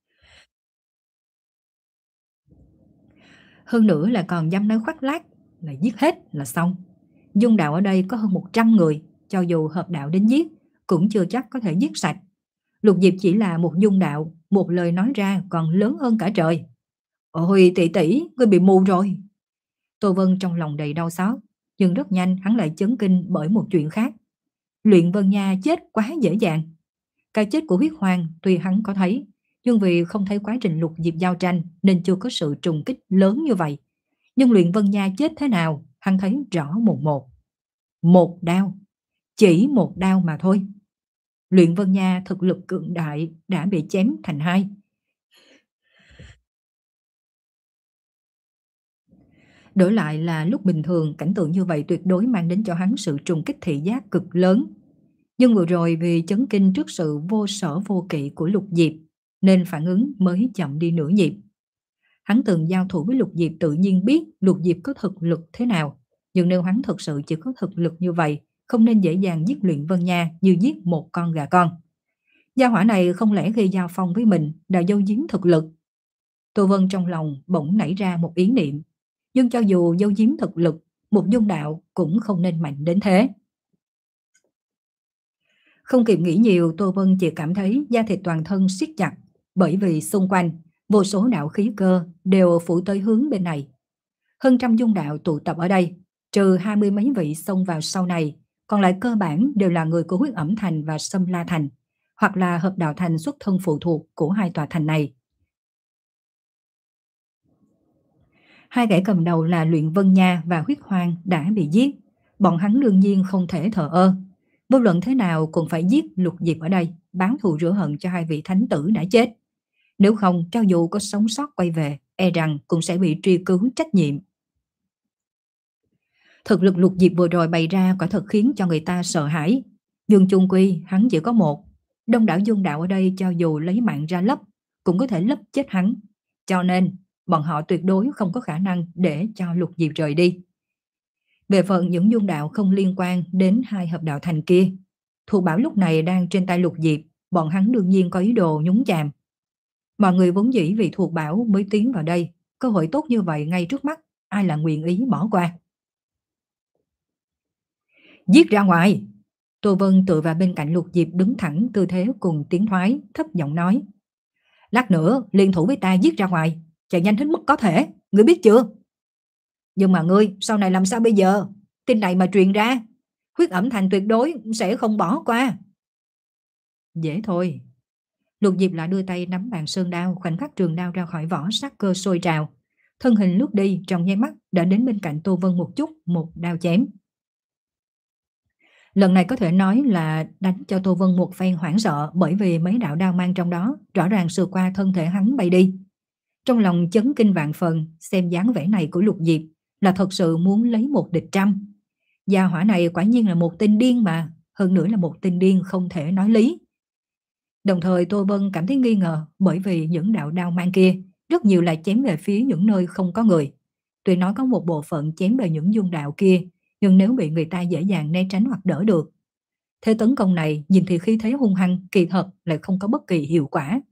hơn nữa là còn dám nói khoác lác là giết hết là xong. Dung đạo ở đây có hơn một trăm người, cho dù hợp đạo đến giết cũng chưa chắc có thể giết sạch. Lục Diệp chỉ là một dung đạo, một lời nói ra còn lớn hơn cả trời. Ôi tỷ tỷ, ngươi bị mù rồi. Tô Vân trong lòng đầy đau xót, nhưng rất nhanh hắn lại chấn kinh bởi một chuyện khác. Luyện Vân Nha chết quá dễ dàng. Cái chết của huyết hoàng tuy hắn có thấy, nhưng vì không thấy quá trình Lục Diệp giao tranh nên chưa có sự trùng kích lớn như vậy. Nhưng Luyện Vân Nha chết thế nào, hắn thấy rõ một một. Một đao, chỉ một đao mà thôi. Luyện Vân Nha thực lực cường đại đã bị chém thành hai. Đổi lại là lúc bình thường, cảnh tượng như vậy tuyệt đối mang đến cho hắn sự trùng kích thị giác cực lớn. Nhưng vừa rồi vì chấn kinh trước sự vô sở vô kỵ của Lục Diệp, nên phản ứng mới chậm đi nửa nhịp. Hắn từng giao thủ với Lục Diệp tự nhiên biết Lục Diệp có thực lực thế nào. Nhưng nếu hắn thực sự chỉ có thực lực như vậy, không nên dễ dàng giết Luyện Vân Nha như giết một con gà con. Gia hỏa này không lẽ khi giao phong với mình đã giấu giếm thực lực. Tô Vân trong lòng bỗng nảy ra một ý niệm. Nhưng cho dù giấu giếm thực lực, một dung đạo cũng không nên mạnh đến thế. Không kịp nghĩ nhiều, Tô Vân chỉ cảm thấy da thịt toàn thân siết chặt, bởi vì xung quanh vô số đạo khí cơ đều phủ tới hướng bên này. Hơn trăm dung đạo tụ tập ở đây, trừ hai mươi mấy vị xông vào sau này, còn lại cơ bản đều là người của Huyết Ẩm Thành và Sâm La Thành, hoặc là Hợp Đạo Thành xuất thân phụ thuộc của hai tòa thành này. Hai kẻ cầm đầu là Luyện Vân Nha và Huyết Hoang đã bị giết, bọn hắn đương nhiên không thể thờ ơ. Vô luận thế nào cũng phải giết Lục Diệp ở đây, báo thù rửa hận cho hai vị thánh tử đã chết. Nếu không, cho dù có sống sót quay về, e rằng cũng sẽ bị truy cứu trách nhiệm. Thực lực Lục Diệp vừa rồi bày ra quả thật khiến cho người ta sợ hãi. Nhưng chung quy hắn chỉ có một. Đông đảo dung đạo ở đây cho dù lấy mạng ra lấp, cũng có thể lấp chết hắn. Cho nên, bọn họ tuyệt đối không có khả năng để cho Lục Diệp rời đi. Về phần những dung đạo không liên quan đến hai hợp đạo thành kia, thuộc bảo lúc này đang trên tay Lục Diệp, bọn hắn đương nhiên có ý đồ nhúng chàm. Mọi người vốn dĩ vì thuộc bảo mới tiến vào đây, cơ hội tốt như vậy ngay trước mắt, ai là nguyện ý bỏ qua. Giết ra ngoài! Tô Vân tựa vào bên cạnh Lục Diệp đứng thẳng tư thế cùng tiếng thoái, thấp giọng nói. Lát nữa liên thủ với ta giết ra ngoài, chạy nhanh hết mức có thể, ngươi biết chưa? Nhưng mà ngươi sau này làm sao bây giờ? tin này mà truyền ra, Huyết Ẩm Thành tuyệt đối sẽ không bỏ qua. Dễ thôi. Lục Diệp lại đưa tay nắm bàn sơn đao, khoảnh khắc trường đao ra khỏi vỏ, sát cơ sôi trào. Thân hình lướt đi, trong nháy mắt đã đến bên cạnh Tô Vân một chút, một đao chém. Lần này có thể nói là đánh cho Tô Vân một phen hoảng sợ, bởi vì mấy đạo đao mang trong đó rõ ràng sượt qua thân thể hắn bay đi. Trong lòng chấn kinh vạn phần, xem dáng vẻ này của Lục Diệp là thật sự muốn lấy một địch trăm. Gia hỏa này quả nhiên là một tên điên mà, hơn nữa là một tên điên không thể nói lý. Đồng thời Tô Vân cảm thấy nghi ngờ, bởi vì những đạo đao mang kia rất nhiều là chém về phía những nơi không có người. Tuy nói có một bộ phận chém về những dung đạo kia, nhưng nếu bị người ta dễ dàng né tránh hoặc đỡ được. Thế tấn công này nhìn thì khí thế hung hăng, kỳ thật lại không có bất kỳ hiệu quả.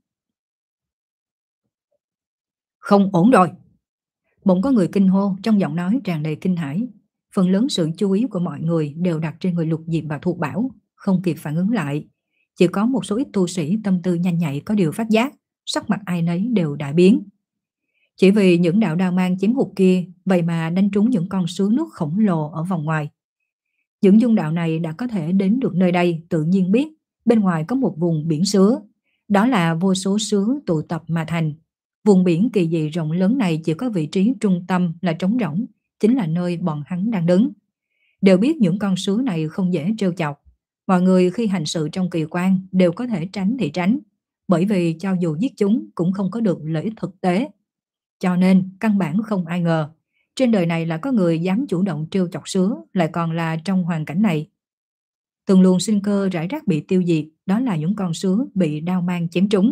Không ổn rồi. Bỗng có người kinh hô, trong giọng nói tràn đầy kinh hãi. Phần lớn sự chú ý của mọi người đều đặt trên người Lục Diệp và Thuộc Bảo, không kịp phản ứng lại. Chỉ có một số ít tu sĩ tâm tư nhanh nhạy có điều phát giác, sắc mặt ai nấy đều đại biến. Chỉ vì những đạo đao mang chém hụt kia, vậy mà đánh trúng những con sứa nước khổng lồ ở vòng ngoài. Những dung đạo này đã có thể đến được nơi đây, tự nhiên biết bên ngoài có một vùng biển sứa. Đó là vô số sứa tụ tập mà thành. Vùng biển kỳ dị rộng lớn này chỉ có vị trí trung tâm là trống rỗng, chính là nơi bọn hắn đang đứng. Đều biết những con sứa này không dễ trêu chọc. Mọi người khi hành sự trong kỳ quan đều có thể tránh thì tránh, bởi vì cho dù giết chúng cũng không có được lợi ích thực tế. Cho nên căn bản không ai ngờ trên đời này là có người dám chủ động trêu chọc sứa, lại còn là trong hoàn cảnh này. Từng luồng sinh cơ rải rác bị tiêu diệt, đó là những con sứa bị đao mang chém trúng.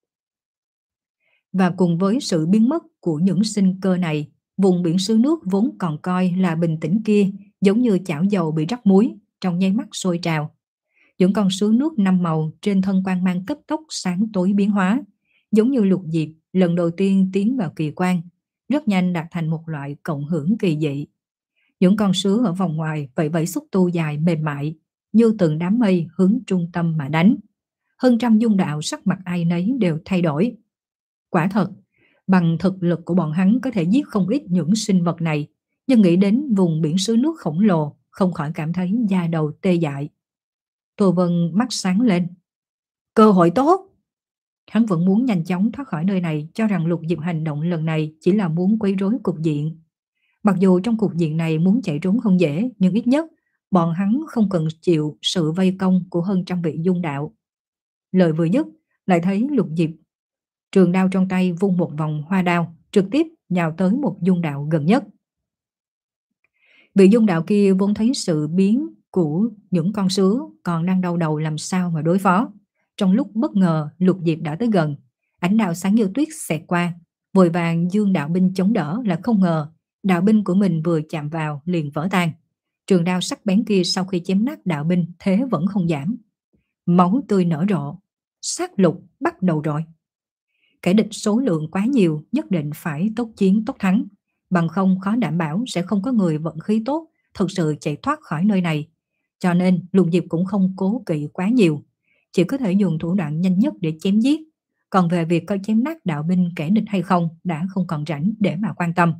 Và cùng với sự biến mất của những sinh cơ này, vùng biển sứa nước vốn còn coi là bình tĩnh kia giống như chảo dầu bị rắc muối, trong nháy mắt sôi trào. Những con sứa nước năm màu trên thân quang mang cấp tốc sáng tối biến hóa, giống như Lục Diệp lần đầu tiên tiến vào kỳ quan, rất nhanh đạt thành một loại cộng hưởng kỳ dị. Những con sứa ở vòng ngoài vậy vậy xúc tu dài mềm mại, như từng đám mây hướng trung tâm mà đánh. Hơn trăm dung đạo sắc mặt ai nấy đều thay đổi. Quả thật, bằng thực lực của bọn hắn có thể giết không ít những sinh vật này, nhưng nghĩ đến vùng biển sứa nước khổng lồ, không khỏi cảm thấy da đầu tê dại. Tô Vân mắt sáng lên. Cơ hội tốt! Hắn vẫn muốn nhanh chóng thoát khỏi nơi này, cho rằng Lục Diệp hành động lần này chỉ là muốn quấy rối cục diện. Mặc dù trong cục diện này muốn chạy trốn không dễ, nhưng ít nhất bọn hắn không cần chịu sự vây công của hơn trăm vị dung đạo. Lời vừa dứt, lại thấy Lục Diệp trường đao trong tay vung một vòng hoa đao, trực tiếp nhào tới một dung đạo gần nhất. Vị dung đạo kia vốn thấy sự biến của những con sứa, còn đang đau đầu làm sao mà đối phó. Trong lúc bất ngờ, Lục Diệp đã tới gần, ánh đao sáng như tuyết xẹt qua, vội vàng dương đạo binh chống đỡ, là không ngờ đạo binh của mình vừa chạm vào liền vỡ tan. Trường đao sắc bén kia sau khi chém nát đạo binh, thế vẫn không giảm. Máu tươi nở rộ, sát lục bắt đầu rồi. Kẻ địch số lượng quá nhiều, nhất định phải tốc chiến tốc thắng, bằng không khó đảm bảo sẽ không có người vận khí tốt thực sự chạy thoát khỏi nơi này. Cho nên Lục Diệp cũng không cố kỵ quá nhiều, chỉ có thể dùng thủ đoạn nhanh nhất để chém giết. Còn về việc có chém nát đạo binh kẻ địch hay không đã không còn rảnh để mà quan tâm.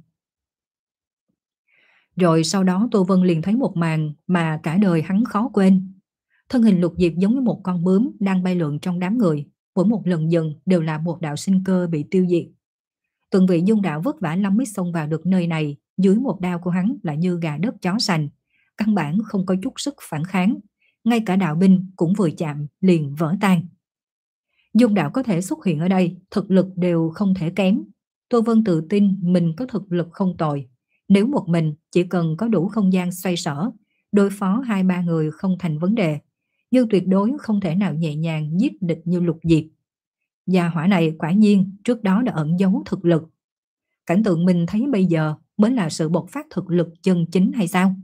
Rồi sau đó Tô Vân liền thấy một màn mà cả đời hắn khó quên. Thân hình Lục Diệp giống như một con bướm đang bay lượn trong đám người, mỗi một lần dừng đều là một đạo sinh cơ bị tiêu diệt. Từng vị dung đạo vất vả lắm mới xông vào được nơi này, dưới một đao của hắn lại như gà đất chó sành, căn bản không có chút sức phản kháng, ngay cả đạo binh cũng vừa chạm liền vỡ tan. Dung đạo có thể xuất hiện ở đây, thực lực đều không thể kém. Tô Vân tự tin mình có thực lực không tồi, nếu một mình chỉ cần có đủ không gian xoay sở, đối phó hai ba người không thành vấn đề, nhưng tuyệt đối không thể nào nhẹ nhàng giết địch như Lục Diệp. Gia hỏa này quả nhiên trước đó đã ẩn giấu thực lực. Cảnh tượng mình thấy bây giờ mới là sự bộc phát thực lực chân chính hay sao?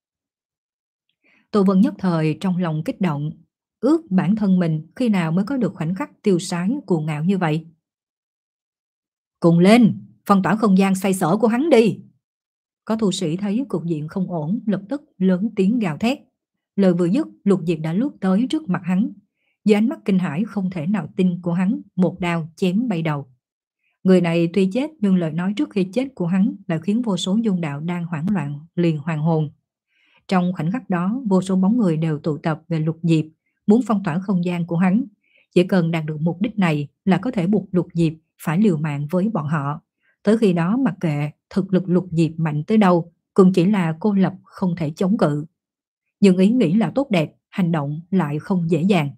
Tô Vân nhất thời trong lòng kích động, ước bản thân mình khi nào mới có được khoảnh khắc tiêu sái cuồng ngạo như vậy. Cùng lên, phong tỏa không gian xoay sở của hắn đi. Có tu sĩ thấy cục diện không ổn, lập tức lớn tiếng gào thét. Lời vừa dứt, Lục Diệp đã lướt tới trước mặt hắn. Dưới ánh mắt kinh hãi không thể nào tin của hắn, một đao chém bay đầu. Người này tuy chết nhưng lời nói trước khi chết của hắn lại khiến vô số dung đạo đang hoảng loạn liền hoàn hồn. Trong khoảnh khắc đó, vô số bóng người đều tụ tập về Lục Diệp, muốn phong tỏa không gian của hắn. Chỉ cần đạt được mục đích này là có thể buộc Lục Diệp phải liều mạng với bọn họ. Tới khi đó mặc kệ thực lực Lục Diệp mạnh tới đâu, cũng chỉ là cô lập không thể chống cự. Nhưng ý nghĩ là tốt đẹp, hành động lại không dễ dàng.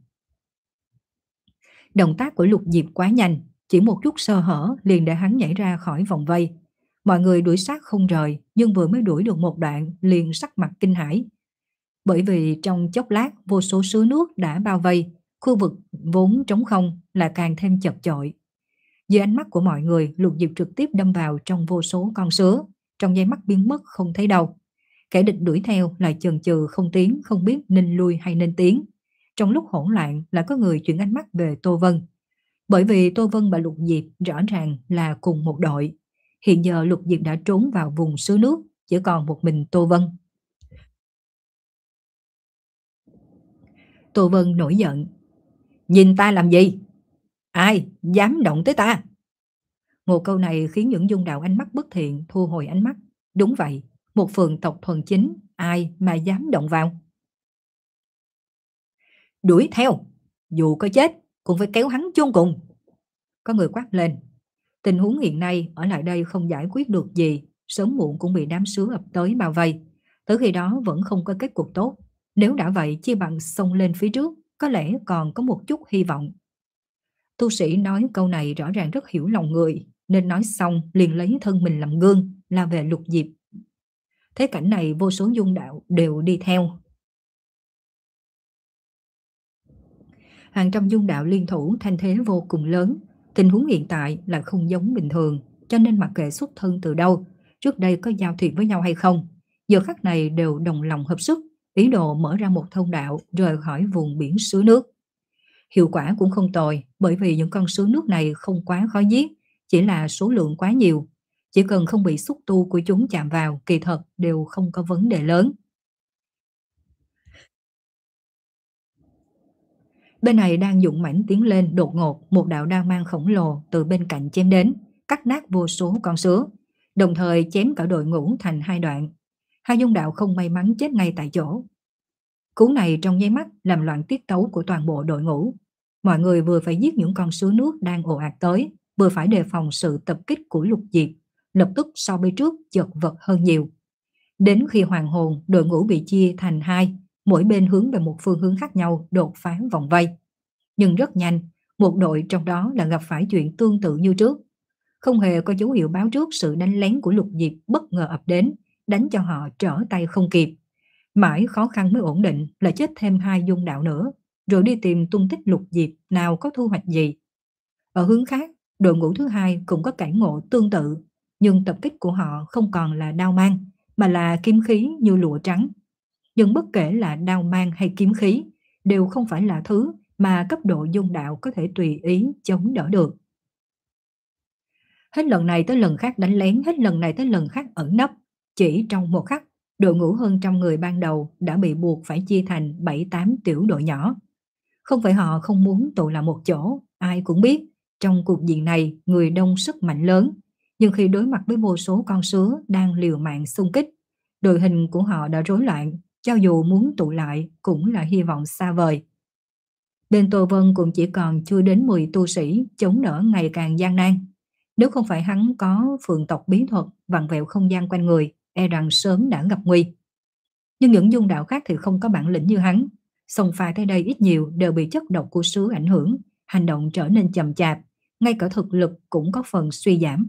Động tác của Lục Diệp quá nhanh, chỉ một chút sơ hở liền để hắn nhảy ra khỏi vòng vây. Mọi người đuổi sát không rời, nhưng vừa mới đuổi được một đoạn liền sắc mặt kinh hãi. Bởi vì trong chốc lát vô số sứa nước đã bao vây, khu vực vốn trống không là càng thêm chật chội. Dưới ánh mắt của mọi người, Lục Diệp trực tiếp đâm vào trong vô số con sứa, trong nháy mắt biến mất không thấy đâu. Kẻ địch đuổi theo lại chần chừ không tiến, không biết nên lui hay nên tiến. Trong lúc hỗn loạn là có người chuyển ánh mắt về Tô Vân. Bởi vì Tô Vân và Lục Diệp rõ ràng là cùng một đội. Hiện giờ Lục Diệp đã trốn vào vùng sứa nước, chỉ còn một mình Tô Vân. Tô Vân nổi giận. Nhìn ta làm gì? Ai dám động tới ta? Một câu này khiến những dung đạo ánh mắt bất thiện thu hồi ánh mắt. Đúng vậy, một phường tộc thuần chính, ai mà dám động vào? Đuổi theo, dù có chết cũng phải kéo hắn chôn cùng. Có người quát lên. Tình huống hiện nay ở lại đây không giải quyết được gì, sớm muộn cũng bị đám sứa ập tới bao vây. Tới khi đó vẫn không có kết cục tốt. Nếu đã vậy chia bằng xông lên phía trước, có lẽ còn có một chút hy vọng. Tu sĩ nói câu này rõ ràng rất hiểu lòng người, nên nói xong liền lấy thân mình làm gương, la về Lục Diệp. Thế cảnh này vô số dung đạo đều đi theo. Hàng trăm dung đạo liên thủ thanh thế vô cùng lớn. Tình huống hiện tại là không giống bình thường, cho nên mặc kệ xuất thân từ đâu, trước đây có giao thiệp với nhau hay không, giờ khắc này đều đồng lòng hợp sức, ý đồ mở ra một thông đạo rời khỏi vùng biển sứa nước. Hiệu quả cũng không tồi, bởi vì những con sứa nước này không quá khó giết, chỉ là số lượng quá nhiều. Chỉ cần không bị xúc tu của chúng chạm vào, kỳ thật đều không có vấn đề lớn. Bên này đang dũng mãnh tiến lên, đột ngột một đạo đao mang khổng lồ từ bên cạnh chém đến, cắt nát vô số con sứa, đồng thời chém cả đội ngũ thành hai đoạn. Hai dung đạo không may mắn chết ngay tại chỗ. Cú này trong nháy mắt làm loạn tiết tấu của toàn bộ đội ngũ. Mọi người vừa phải giết những con sứa nước đang ồ ạt tới, vừa phải đề phòng sự tập kích của Lục Diệp, lập tức so với trước chật vật hơn nhiều. Đến khi hoàn hồn, đội ngũ bị chia thành hai, mỗi bên hướng về một phương hướng khác nhau đột phá vòng vây. Nhưng rất nhanh, một đội trong đó là gặp phải chuyện tương tự như trước. Không hề có dấu hiệu báo trước sự đánh lén của Lục Diệp bất ngờ ập đến, đánh cho họ trở tay không kịp. Mãi khó khăn mới ổn định là chết thêm hai dung đạo nữa, rồi đi tìm tung tích Lục Diệp nào có thu hoạch gì. Ở hướng khác, đội ngũ thứ hai cũng có cảnh ngộ tương tự, nhưng tập kích của họ không còn là đao mang, mà là kiếm khí như lụa trắng. Nhưng bất kể là đao mang hay kiếm khí, đều không phải là thứ mà cấp độ dung đạo có thể tùy ý chống đỡ được. Hết lần này tới lần khác đánh lén, hết lần này tới lần khác ẩn nấp. Chỉ trong một khắc, đội ngũ hơn trăm người ban đầu đã bị buộc phải chia thành bảy tám tiểu đội nhỏ. Không phải họ không muốn tụ lại một chỗ, ai cũng biết, trong cuộc diện này người đông sức mạnh lớn. Nhưng khi đối mặt với vô số con sứa đang liều mạng xung kích, đội hình của họ đã rối loạn, cho dù muốn tụ lại cũng là hy vọng xa vời. Bên Tô Vân cũng chỉ còn chưa đến mười tu sĩ, chống đỡ ngày càng gian nan. Nếu không phải hắn có phượng tộc bí thuật vặn vẹo không gian quanh người, e rằng sớm đã gặp nguy. Nhưng những dung đạo khác thì không có bản lĩnh như hắn. Xông pha tới đây ít nhiều đều bị chất độc của sứa ảnh hưởng, hành động trở nên chậm chạp, ngay cả thực lực cũng có phần suy giảm.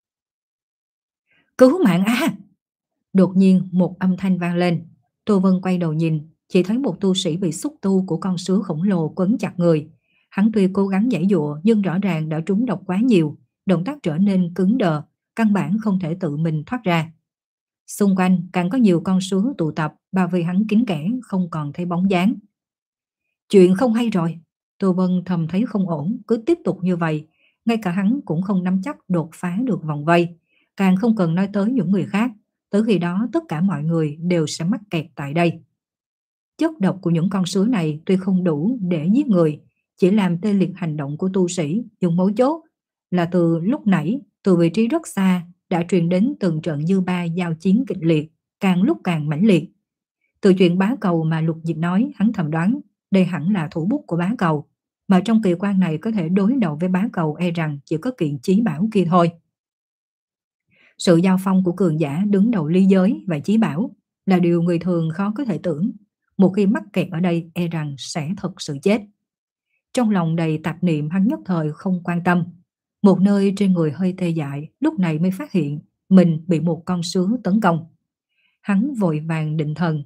Cứu mạng a! Đột nhiên một âm thanh vang lên. Tô Vân quay đầu nhìn, chỉ thấy một tu sĩ bị xúc tu của con sứa khổng lồ quấn chặt người. Hắn tuy cố gắng giãy giụa nhưng rõ ràng đã trúng độc quá nhiều, động tác trở nên cứng đờ, căn bản không thể tự mình thoát ra. Xung quanh càng có nhiều con sứa tụ tập, bao vây hắn kín kẽ, không còn thấy bóng dáng. Chuyện không hay rồi. Tô Vân thầm thấy không ổn, cứ tiếp tục như vậy, ngay cả hắn cũng không nắm chắc đột phá được vòng vây, càng không cần nói tới những người khác. Tới khi đó tất cả mọi người đều sẽ mắc kẹt tại đây. Chất độc của những con sứa này tuy không đủ để giết người, chỉ làm tê liệt hành động của tu sĩ, nhưng mấu chốt là từ lúc nãy, từ vị trí rất xa đã truyền đến từng trận dư ba giao chiến kịch liệt, càng lúc càng mãnh liệt. Từ chuyện bá cầu mà Lục Diệp nói, hắn thầm đoán đây hẳn là thủ bút của bá cầu, mà trong kỳ quan này có thể đối đầu với bá cầu e rằng chỉ có kiện chí bảo kia thôi. Sự giao phong của cường giả đứng đầu ly giới và chí bảo là điều người thường khó có thể tưởng. Một khi mắc kẹt ở đây e rằng sẽ thật sự chết. Trong lòng đầy tạp niệm, hắn nhất thời không quan tâm. Một nơi trên người hơi tê dại, lúc này mới phát hiện mình bị một con sứa tấn công. Hắn vội vàng định thần.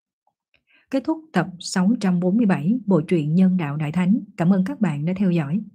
Kết thúc tập sáu trăm bốn mươi bảy bộ truyện Nhân đạo Đại Thánh. Cảm ơn các bạn đã theo dõi.